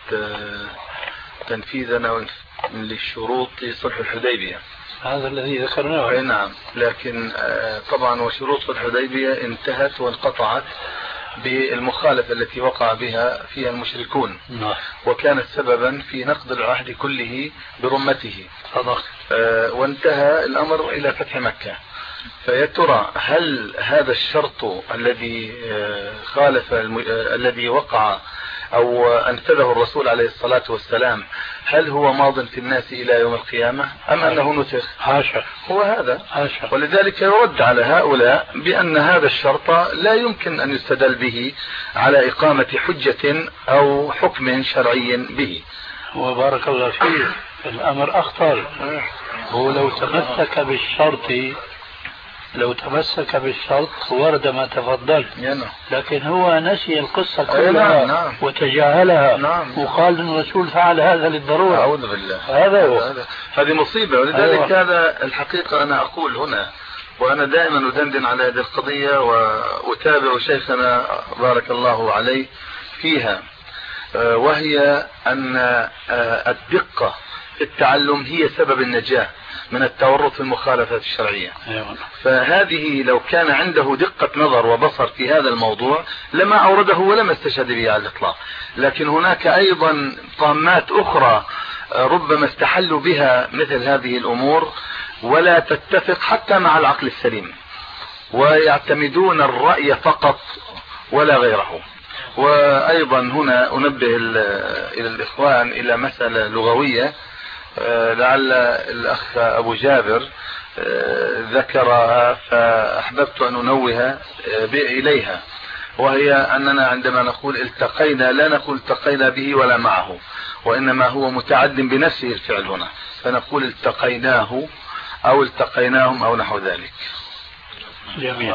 تنفيذا للشروط صلح الحديبية، هذا الذي ذكرناه. نعم، لكن طبعا وشروط صلح الحديبية انتهت وانقطعت بالمخالفة التي وقع بها فيها المشركون، وكانت سببا في نقض العهد كله برمته، آه وانتهى الأمر إلى فتح مكة. فيا ترى هل هذا الشرط الذي آه خالف الم... آه الذي وقع أو أنفذه الرسول عليه الصلاة والسلام هل هو ماض في الناس إلى يوم القيامة أم أنه نسخ؟ حاشا، هو هذا حاشا. ولذلك يرد على هؤلاء بأن هذا الشرط لا يمكن أن يستدل به على إقامة حجة أو حكم شرعي به. وبارك الله فيه، الأمر أخطر. هو لو تمسك بالشرط لو تمسك بالشرط ورد ما تفضلت، لكن هو نسي القصة كلها نعم. وتجاهلها نعم. وقال أن الرسول فعل هذا للضرورة. أعوذ بالله، هذا هو. هذه مصيبة. ولذلك أيوة. هذا الحقيقة أنا أقول هنا، وأنا دائما أدندن على هذه القضية وأتابع شيخنا بارك الله عليه فيها، وهي أن الدقة في التعلم هي سبب النجاة من التورط في المخالفات الشرعية. فهذه لو كان عنده دقة نظر وبصر في هذا الموضوع لما أورده ولما استشهد به على الإطلاق. لكن هناك أيضا طامات أخرى ربما استحلوا بها مثل هذه الأمور ولا تتفق حتى مع العقل السليم، ويعتمدون الرأي فقط ولا غيره. وأيضا هنا أنبه إلى الإخوان إلى مسألة لغوية لعل الأخ أبو جابر ذكرها فأحببت أن أنوه إليها، وهي أننا عندما نقول التقينا لا نقول التقينا به ولا معه، وإنما هو متعد بنفسه الفعل هنا، فنقول التقيناه أو التقيناهم أو نحو ذلك. جميل.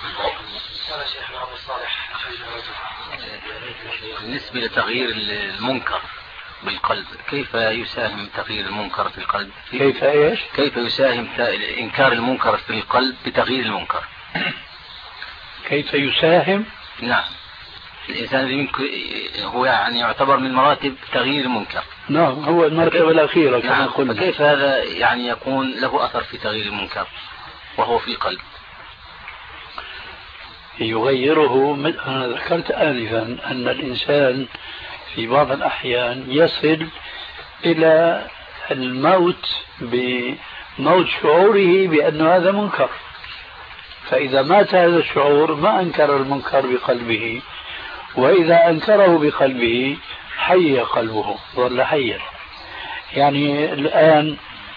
بالنسبة لتغيير المنكر بالقلب، كيف يساهم تغيير المنكر في القلب؟ كيف ايش؟ كيف يساهم انكار المنكر في القلب بتغيير المنكر؟ كيف يساهم؟ نعم، الانسان يمكن هو يعني يعتبر من مراتب تغيير المنكر. نعم، هو المرتبة الأخيرة كما نعم. قلنا. فكيف هذا يعني يكون له أثر في تغيير المنكر وهو في القلب؟ يغيره. أنا ذكرت آنفا أن الإنسان في بعض الأحيان يصل إلى الموت بموت شعوره بأن هذا منكر، فإذا مات هذا الشعور ما أنكر المنكر بقلبه، وإذا أنكره بقلبه حي قلبه، ظل حيا. يعني الآن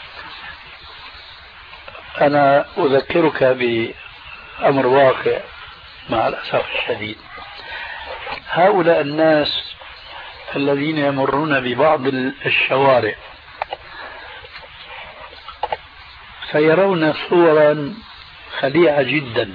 أنا أذكرك بأمر واقع مع الأسف الشديد. هؤلاء الناس الذين يمرون ببعض الشوارع فيرون صورا خليعة جدا،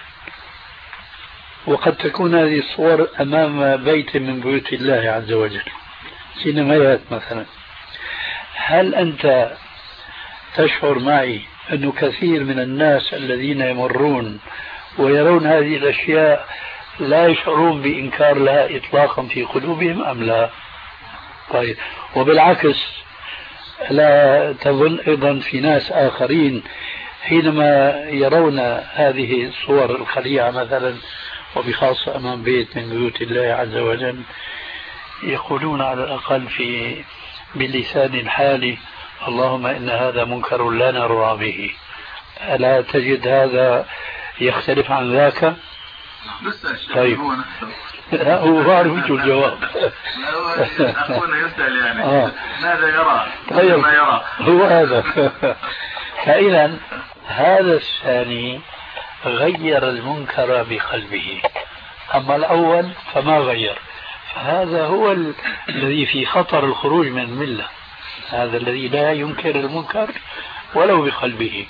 وقد تكون هذه الصور أمام بيت من بيوت الله عز وجل، سينمايات مثلا. هل أنت تشعر معي أن كثير من الناس الذين يمرون ويرون هذه الأشياء لا يشعرون بإنكار لها إطلاقا في قلوبهم أم لا؟ طيب، وبالعكس لا تظن أيضا في ناس آخرين حينما يرون هذه الصور الخليعة مثلا، وبخاصة أمام بيت من بيوت الله عز وجل، يقولون على الأقل في بلسان الحال: اللهم إن هذا منكر لا نرضى به. ألا تجد هذا يختلف عن ذاك؟ طيب، هو بعرف شو الجواب. أخونا يسأل يعني آه. ماذا يرى؟ طيب، ما يرى هو هذا. فإذا هذا الثاني غير المنكر بقلبه، أما الأول فما غير، فهذا هو ال... الذي في خطر الخروج من الملة، هذا الذي لا ينكر المنكر ولو بقلبه.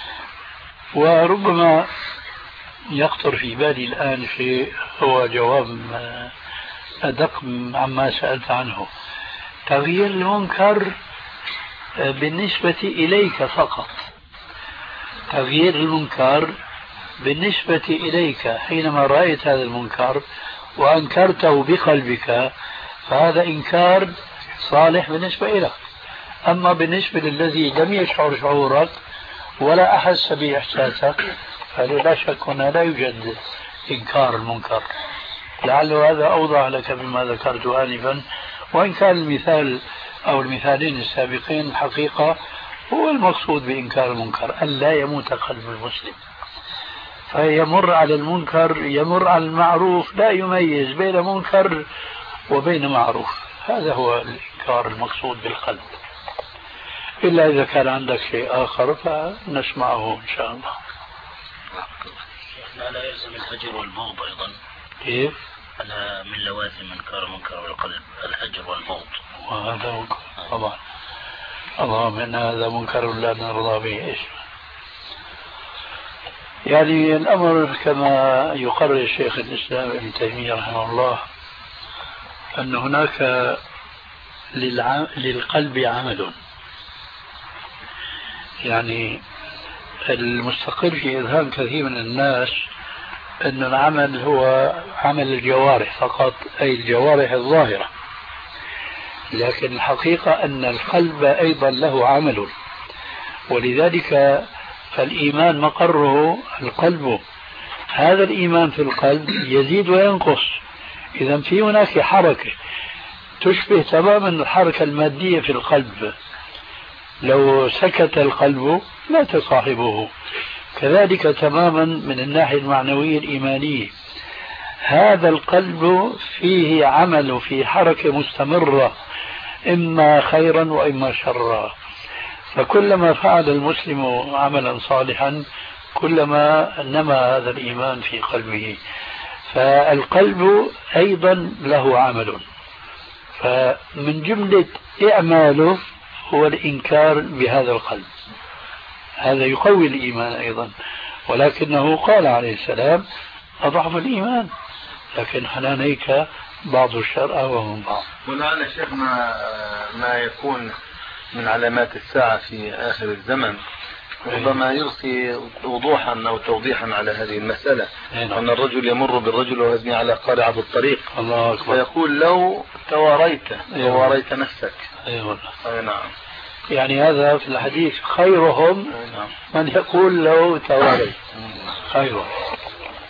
وربما يخطر في بالي الآن شيء هو جواب أدق عما سألت عنه. تغيير المنكر بالنسبة إليك فقط، تغيير المنكر بالنسبة إليك حينما رأيت هذا المنكر وأنكرته بقلبك، فهذا إنكار صالح بالنسبة لك. أما بالنسبة للذي لم يشعر شعورك ولا أحس بإحساسك، فلا شك هنا لا يوجد إنكار المنكر. لعل هذا أوضح لك بما ذكرت آنفا، وإن كان المثال أو المثالين السابقين الحقيقة هو المقصود بإنكار المنكر، أن لا يموت قلب المسلم، فيمر على المنكر يمر على المعروف، لا يميز بين منكر وبين معروف. هذا هو الإنكار المقصود بالقلب، إلا إذا كان عندك شيء آخر فنسمعه إن شاء الله. لا لا يلزم الهجر والبغض أيضا. كيف؟ ألا من لوازم إنكار المنكر والقلب الهجر والبغض. وهذا منكر طبعا. اللهم إن هذا منكر لا نرضى به. إيش يعني الأمر كما يقرر الشيخ الإسلام ابن تيمية رحمه الله، أن هناك للع... للقلب عمل، يعني المستقر في إذهان كثير من الناس أن العمل هو عمل الجوارح فقط، أي الجوارح الظاهرة، لكن الحقيقة أن القلب أيضا له عمل، ولذلك فالإيمان مقره القلب. هذا الإيمان في القلب يزيد وينقص، إذا في هناك حركة تشبه تماما الحركة المادية في القلب، لو سكت القلب لا تصاحبه. كذلك تماما من الناحية المعنوية الإيمانية، هذا القلب فيه عمل، في حركة مستمرة، إما خيرا وإما شرا. فكلما فعل المسلم عملا صالحا كلما نمى هذا الإيمان في قلبه. فالقلب أيضا له عمل، فمن جملة إعماله هو الإنكار بهذا القلب، هذا يقوي الإيمان أيضا. ولكنه قال عليه السلام: أضعف الإيمان، لكن حنانيك بعض الشر أهوى من بعض. ولعل الشيخ ما, ما يكون من علامات الساعة في آخر الزمن ربما يلقي وضوحا أو توضيحا على هذه المسألة، أن الرجل يمر بالرجل ويزني على قارعة الطريق، الله أكبر، فيقول: لو تواريت تواريت نفسك. أيوة. أي نعم. يعني هذا في الحديث: خيرهم من يقول لو تواريت، خيرهم.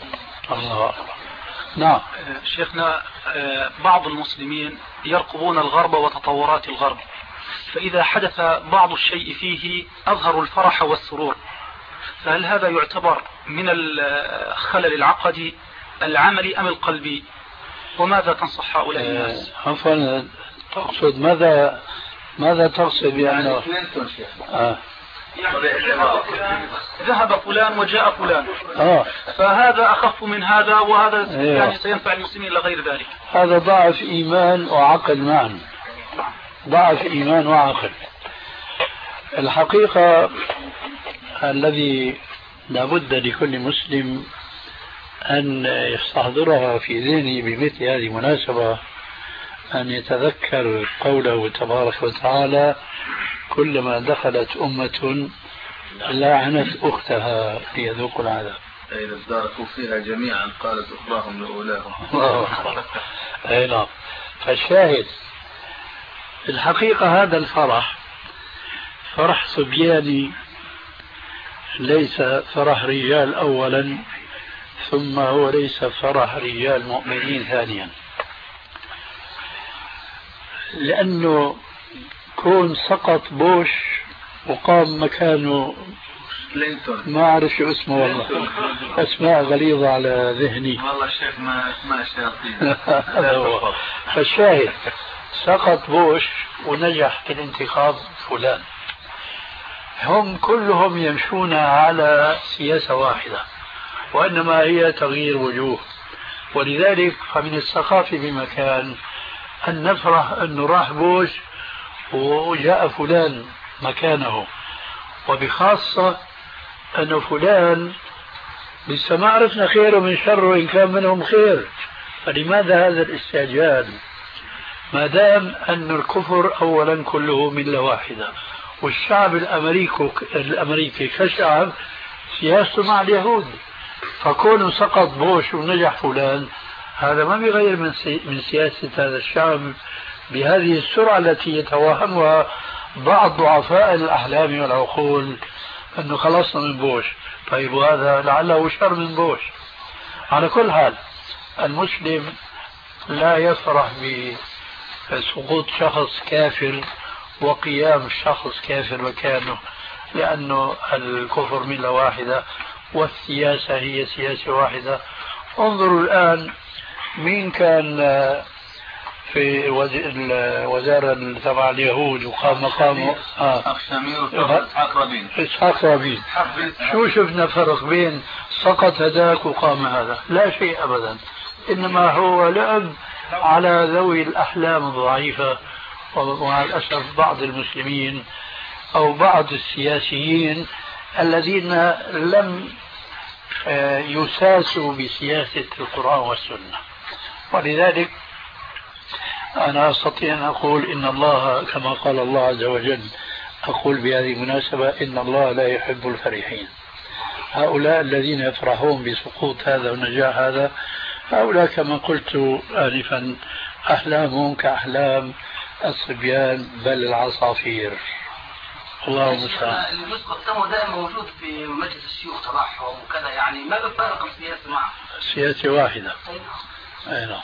الله. نعم شيخنا، بعض المسلمين يرقبون الغرب وتطورات الغرب، فإذا حدث بعض الشيء فيه أظهروا الفرح والسرور، فهل هذا يعتبر من الخلل العقدي العملي أم القلبي؟ وماذا تنصح هؤلاء الناس؟ عفوا، تقصد ماذا ماذا تقصد بأنه آه. ذهب فلان وجاء فلان، آه. فهذا أخف من هذا، وهذا أيوه. يعني سينفع المسلمين لغير ذلك. هذا ضعف إيمان وعقل معا، ضعف إيمان وعقل. الحقيقة الذي لابد لكل مسلم أن يستحضرها في ذهنه بمثل هذه المناسبة أن يتذكر قوله تبارك وتعالى: كلما دخلت أمة لعنت أختها ليذوقوا العذاب. إذا اداركوا فيها جميعا قالت أخراهم لأولاهم. أي نعم. فالشاهد الحقيقة هذا الفرح فرح صبياني، ليس فرح رجال أولا، ثم هو ليس فرح رجال مؤمنين ثانيا، لأنه كون سقط بوش وقام مكانه لينتون، ما أعرف شو اسمه والله، أسماء غليظة على ذهني والله الشيخ ما اسماء الشياطين. فالشاهد سقط بوش ونجح في الانتخاب فلان. هم كلهم يمشون على سياسة واحدة، وإنما هي تغيير وجوه. ولذلك فمن السخافة بمكان أن نفرح أنه راح بوش وجاء فلان مكانه، وبخاصة أنه فلان لسه ما عرفنا خيره من شره إن كان منهم خير، فلماذا هذا الاستعجال ما دام أن الكفر أولا كله ملة واحدة، والشعب الأمريكي الأمريكي كشعب سياسته مع اليهود، فكونه سقط بوش ونجح فلان هذا ما بيغير من من سياسة هذا الشعب بهذه السرعة التي يتوهمها بعض ضعفاء الأحلام والعقول أنه خلصنا من بوش. طيب وهذا لعله شر من بوش. على كل حال المسلم لا يفرح بسقوط شخص كافر وقيام شخص كافر مكانه، لأنه الكفر ملة واحدة والسياسة هي سياسة واحدة. انظروا الآن مين كان في الوزارة تبع اليهود وقام مقامه آه. إسحاق رابين. إسحاق رابين. شو شفنا فرق بين سقط هذاك وقام هذا؟ لا شيء أبدا، إنما هو لعب على ذوي الأحلام الضعيفة. ومع الأسف بعض المسلمين أو بعض السياسيين الذين لم يساسوا بسياسة القرآن والسنة. ولذلك أنا أستطيع أن أقول إن الله كما قال الله عز وجل، أقول بهذه المناسبة إن الله لا يحب الفرحين. هؤلاء الذين يفرحون بسقوط هذا ونجاح هذا، هؤلاء كما قلت آنفا أحلامهم كأحلام الصبيان بل العصافير. الله المستعان. المسقط كما دائما موجود في مجلس الشيوخ تبعهم وكذا، يعني ما بفارق السياسة معه، سياسة واحدة. أي نعم.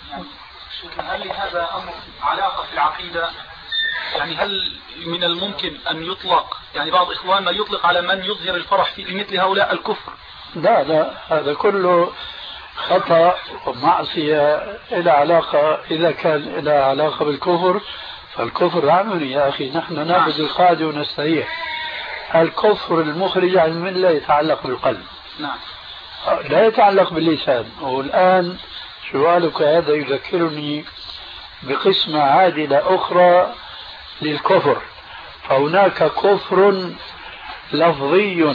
هل لهذا أمر علاقة في العقيدة؟ يعني هل من الممكن أن يطلق، يعني بعض إخواننا يطلق على من يظهر الفرح في مثل هؤلاء الكفر؟ لا لا، هذا كله خطأ ومعصية إلى علاقة، إذا كان إلى علاقة بالكفر فالكفر عملي يا أخي. نحن نعبد القاعدة ونستريح. الكفر المخرج عن الملة يتعلق بالقلب، نعم، لا يتعلق باللسان. والآن سؤالك هذا يذكرني بقسمة عادلة أخرى للكفر. فهناك كفر لفظي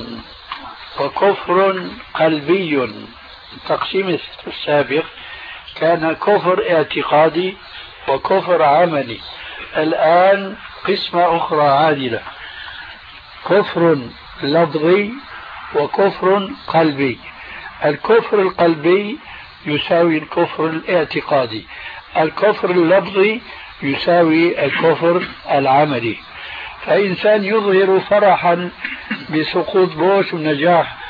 وكفر قلبي. التقسيم السابق كان كفر اعتقادي وكفر عملي. الآن قسمة أخرى عادلة، كفر لفظي وكفر قلبي. الكفر القلبي يساوي الكفر الاعتقادي، الكفر اللفظي يساوي الكفر العملي. فإنسان يظهر فرحا بسقوط بوش ونجاح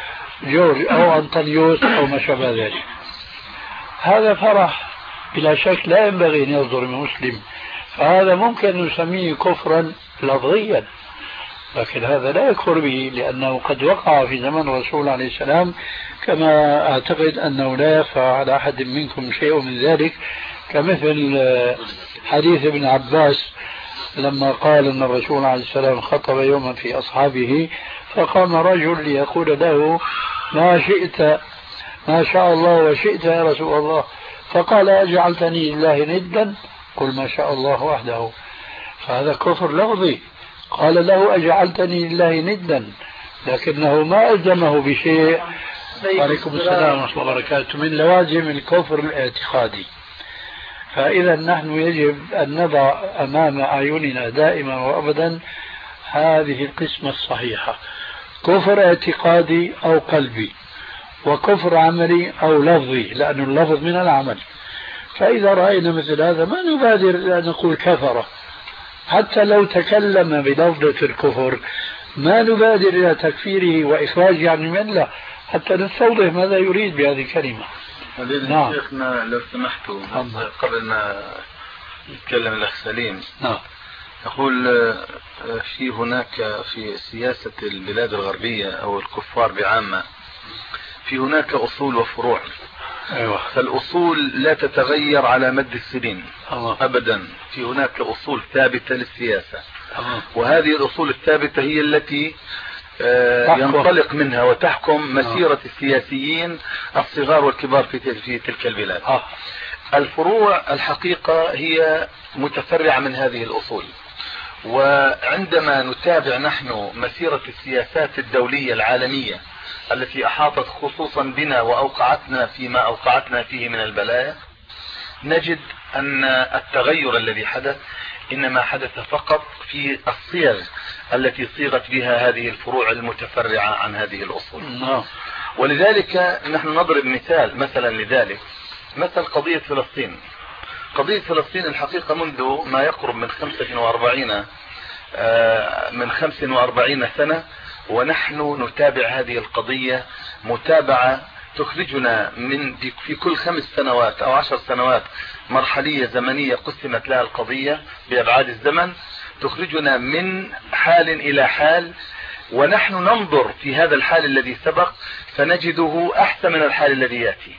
جورج أو أنطونيوس أو ما شابه ذلك. هذا فرح بلا شك لا ينبغي أن يصدر من مسلم، فهذا ممكن نسميه كفرا لفظيا، لكن هذا لا يكفر به، لأنه قد وقع في زمن الرسول عليه السلام، كما أعتقد أنه لا يخفى على أحد منكم شيء من ذلك، كمثل حديث ابن عباس لما قال أن الرسول عليه السلام خطب يوما في أصحابه، فقام رجل ليقول له ما شئت ما شاء الله وشئت يا رسول الله، فقال أجعلتني لله ندا؟ قل ما شاء الله وحده. فهذا كفر لفظي، قال له أجعلتني لله ندا، لكنه ما ألزمه بشيء. عليكم السلام ورحمة الله وبركاته. من لوازم الكفر الاعتقادي. فإذا نحن يجب أن نضع أمام أعيننا دائما وأبدا هذه القسمة الصحيحة: كفر اعتقادي أو قلبي، وكفر عملي أو لفظي، لأن اللفظ من العمل. فإذا رأينا مثل هذا ما نبادر أن نقول كفر، حتى لو تكلم بلفظة الكفر ما نبادر إلى تكفيره وإخراجه عن الملة حتى نستوضح ماذا يريد بهذه الكلمة. نعم. شيخنا لو سمحتوا قبل ما يتكلم الأخ سليم، نعم، يقول في هناك في سياسة البلاد الغربية أو الكفار بعامة في هناك أصول وفروع. أيوة. فالأصول لا تتغير على مد السنين أوه. أبدا. في هناك أصول ثابتة للسياسة، أوه. وهذه الأصول الثابتة هي التي ينطلق منها وتحكم مسيرة السياسيين الصغار والكبار في في تلك البلاد. أوه. الفروع الحقيقة هي متفرعة من هذه الأصول، وعندما نتابع نحن مسيرة السياسات الدولية العالمية التي أحاطت خصوصا بنا وأوقعتنا فيما أوقعتنا فيه من البلايا، نجد أن التغير الذي حدث إنما حدث فقط في الصيغ التي صيغت بها هذه الفروع المتفرعة عن هذه الأصول. ولذلك نحن نضرب مثال مثلا لذلك مثل قضية فلسطين. قضية فلسطين الحقيقة منذ ما يقرب من خمسة وأربعين من خمس وأربعين سنة ونحن نتابع هذه القضية متابعة تخرجنا من في كل خمس سنوات أو عشر سنوات مرحلية زمنية قسمت لها القضية بأبعاد الزمن، تخرجنا من حال إلى حال، ونحن ننظر في هذا الحال الذي سبق فنجده أحسن من الحال الذي يأتي.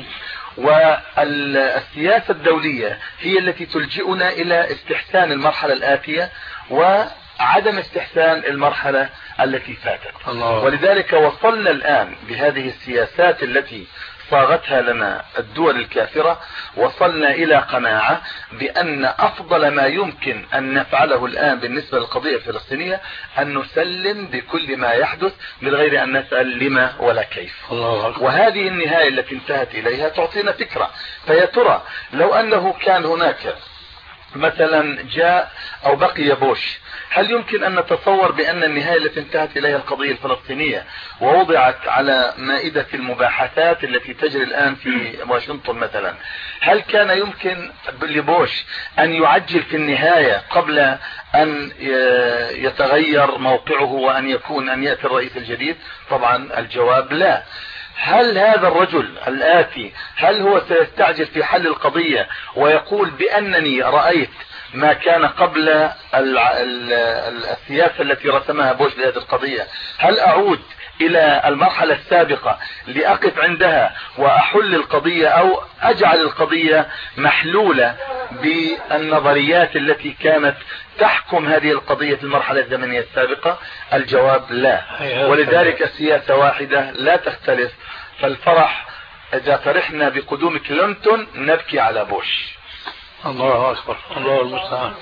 والسياسة الدولية هي التي تلجئنا إلى استحسان المرحلة الآتية وعدم استحسان المرحلة التي فاتت. الله. ولذلك وصلنا الآن بهذه السياسات التي صاغتها لنا الدول الكافرة، وصلنا إلى قناعة بأن أفضل ما يمكن أن نفعله الآن بالنسبة للقضية الفلسطينية أن نسلم بكل ما يحدث من غير أن نسأل لما ولا كيف. الله. وهذه النهاية التي انتهت إليها تعطينا فكرة. فيا ترى لو أنه كان هناك مثلا جاء أو بقي بوش، هل يمكن أن نتصور بأن النهاية التي انتهت إليها القضية الفلسطينية ووضعت على مائدة المباحثات التي تجري الآن في واشنطن مثلا، هل كان يمكن لبوش أن يعجل في النهاية قبل أن يتغير موقعه وأن يكون أن يأتي الرئيس الجديد؟ طبعا الجواب لا. هل هذا الرجل الآتي هل هو سيستعجل في حل القضية ويقول بأنني رأيت ما كان قبل ال ال السياسة التي رسمها بوش لهذه القضية، هل أعود إلى المرحلة السابقة لأقف عندها وأحل القضية أو أجعل القضية محلولة بالنظريات التي كانت تحكم هذه القضية في المرحلة الزمنية السابقة؟ الجواب لا. ولذلك السياسة واحدة لا تختلف. فالفرح إذا فرحنا بقدوم كلينتون نبكي على بوش. الله أكبر، الله المستعان.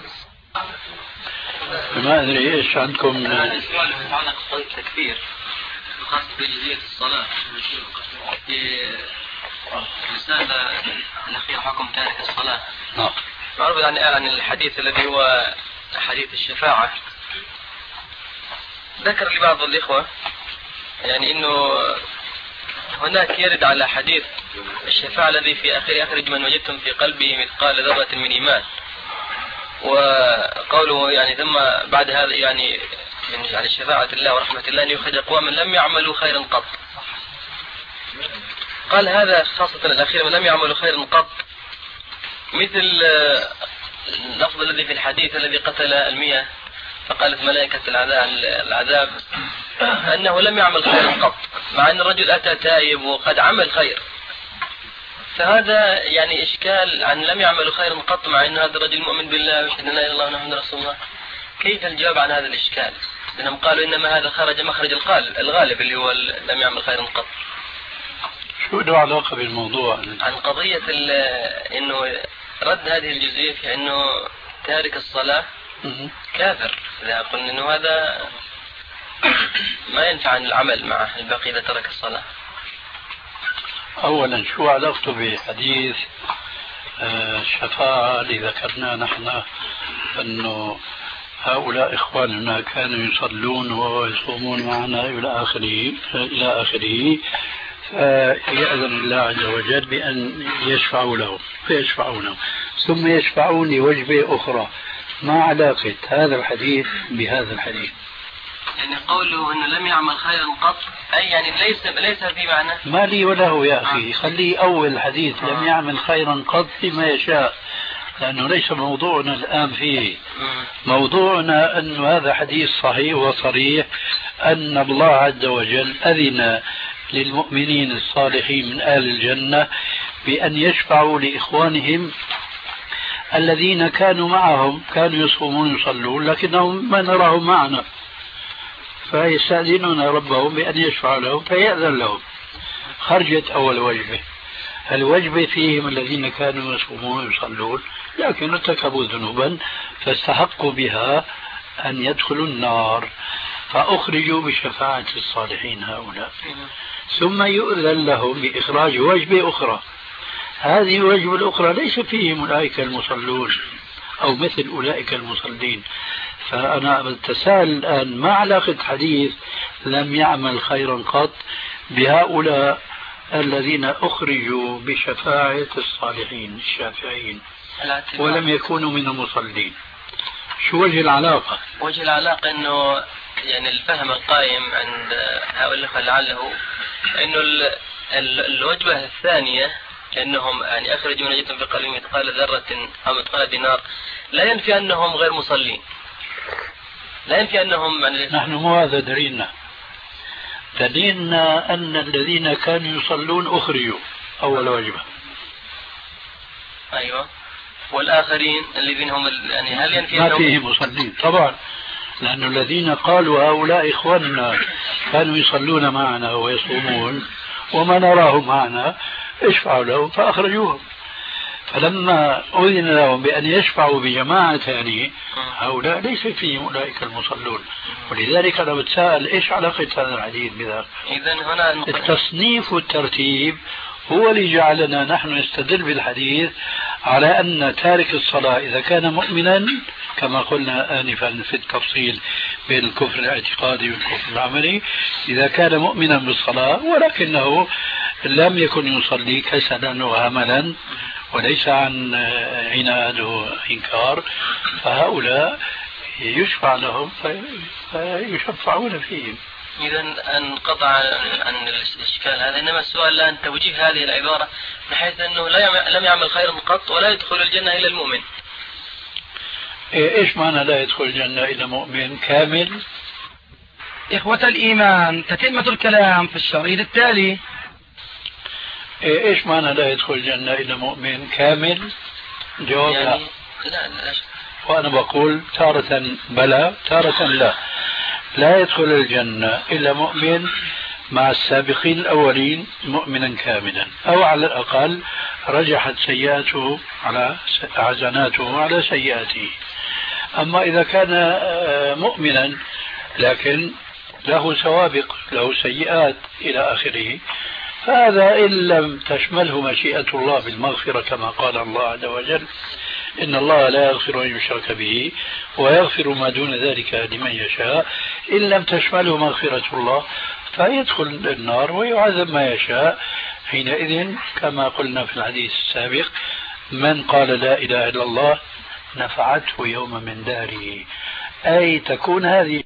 ما أدري إيش عندكم. السؤال يتعلق بقضية التكفير خاصة بجزئية الصلاة في رسالة الأخيرة حكم تارك الصلاة. نعم. معروف عن عن الحديث الذي هو حديث الشفاعة. ذكر لبعض الإخوة يعني إنه هناك يرد على حديث الشفاعة الذي في آخر أخرج من وجدتم في قلبه مثقال ذرة من إيمان، وقوله يعني ثم بعد هذا يعني من يعني شفاعة الله ورحمة الله أن يخرج أقواما لم يعملوا خيرا قط. قال هذا خاصة الأخير لم يعمل خيرا قط، مثل اللفظ الذي في الحديث الذي قتل المئة فقالت ملائكة العذاب أنه لم يعمل خيرا قط، مع أن الرجل أتى تائب وقد عمل خير. فهذا يعني إشكال عن لم يعمل خيرا قط، مع أن هذا الرجل مؤمن بالله ويشهد أن لا إله إلا الله محمد رسول الله. كيف الجواب عن هذا الإشكال؟ لأنهم قالوا إنما هذا خرج مخرج الغالب اللي هو لم يعمل خيرا قط. شو له علاقة بالموضوع؟ عن قضية إنه رد هذه الجزئية في أنه تارك الصلاة كافر، إذا قلنا أنه هذا ما ينفع عن العمل معه الباقي إذا ترك الصلاة. أولا شو علاقته بحديث الشفاعة اللي ذكرناه نحن أنه هؤلاء إخواننا كانوا يصلون ويصومون معنا إلى آخره إلى آخره فيأذن الله عز وجل بأن يشفعوا لهم فيشفعون لهم ثم يشفعون لوجبة أخرى. ما علاقة هذا الحديث بهذا الحديث؟ يعني قوله أنه لم يعمل خيرا قط أي يعني ليس ليس في معنى ما لي وله يا أخي. خليه أول حديث لم يعمل خيرا قط فيما يشاء، لأنه ليس موضوعنا الآن فيه. موضوعنا أن هذا حديث صحيح وصريح أن الله عز وجل أذن للمؤمنين الصالحين من أهل الجنة بأن يشفعوا لإخوانهم الذين كانوا معهم، كانوا يصومون ويصلون لكنهم ما نراهم معنا، فيستأذنون ربهم بأن يشفعوا لهم فيأذن لهم. خرجت أول وجبة. الوجبة فيهم الذين كانوا يصومون ويصلون لكن ارتكبوا ذنوبا فاستحقوا بها أن يدخلوا النار فأخرجوا بشفاعة الصالحين هؤلاء، ثم يؤذن لهم بإخراج وجبة أخرى. هذه الوجبة الأخرى ليس فيهم أولئك المصلون أو مثل أولئك المصلين. فأنا أتساءل الآن ما علاقة حديث لم يعمل خيرا قط بهؤلاء الذين أخرجوا بشفاعة الصالحين الشافعين ولم يكونوا من المصلين؟ شو وجه العلاقة؟ وجه العلاقة أنه يعني الفهم القائم عند هؤلاء لعله أنه الوجبة الثانية أنهم يعني أخرجوا من جدهم في قلبهم مثقال ذرة أو مثقال دينار لا ينفي أنهم غير مصلين، لا ينفي أنهم يعني نحن مو هذا دليلنا. دليلنا أن الذين كانوا يصلون أخرجوا أول وجبة. أيوة. والآخرين الذين هم يعني هل ينفي ما فيهم مصلين طبعا، لأن الذين قالوا هؤلاء إخواننا كانوا يصلون معنا ويصومون وما نراهم معنا اشفعوا لهم فأخرجوهم. فلما أذن لهم بأن يشفعوا بجماعة ثانية هؤلاء ليس فيهم أولئك المصلون. ولذلك أنا بتساءل إيش علاقة هذا الحديث بذلك؟ إذن هنا التصنيف والترتيب هو اللي جعلنا نحن نستدل بالحديث على أن تارك الصلاة إذا كان مؤمنا كما قلنا آنفا في التفصيل بين الكفر الاعتقادي والكفر العملي، إذا كان مؤمنا بالصلاة ولكنه لم يكن يصلي كسلا وهملا وليس عن عناد وإنكار فهؤلاء يشفع لهم فيشفعون فيهم. إذا انقطع عن الإشكال هذا، إنما السؤال الآن توجيه هذه العبارة بحيث أنه لا لم يعمل خيرا قط ولا يدخل الجنة إلا المؤمن. إيش معنى لا يدخل الجنة إلا مؤمن كامل؟ إخوة الإيمان تتمة الكلام في الشريط التالي. إيش معنى لا يدخل الجنة إلا مؤمن كامل؟ جواب يعني لا. لا لا وأنا بقول تارة بلى تارة لا. لا يدخل الجنة إلا مؤمن مع السابقين الأولين مؤمنا كاملا، أو على الأقل رجحت سيئاته على حسناته على سيئاته. أما إذا كان مؤمنا لكن له سوابق له سيئات إلى آخره فهذا إن لم تشمله مشيئة الله بالمغفرة كما قال الله عز وجل إن الله لا يغفر أن يشرك به ويغفر ما دون ذلك لمن يشاء، إن لم تشمله مغفرة الله فيدخل النار ويعذب ما يشاء. حينئذ كما قلنا في الحديث السابق من قال لا إله إلا الله نفعته يوم من داره، أي تكون هذه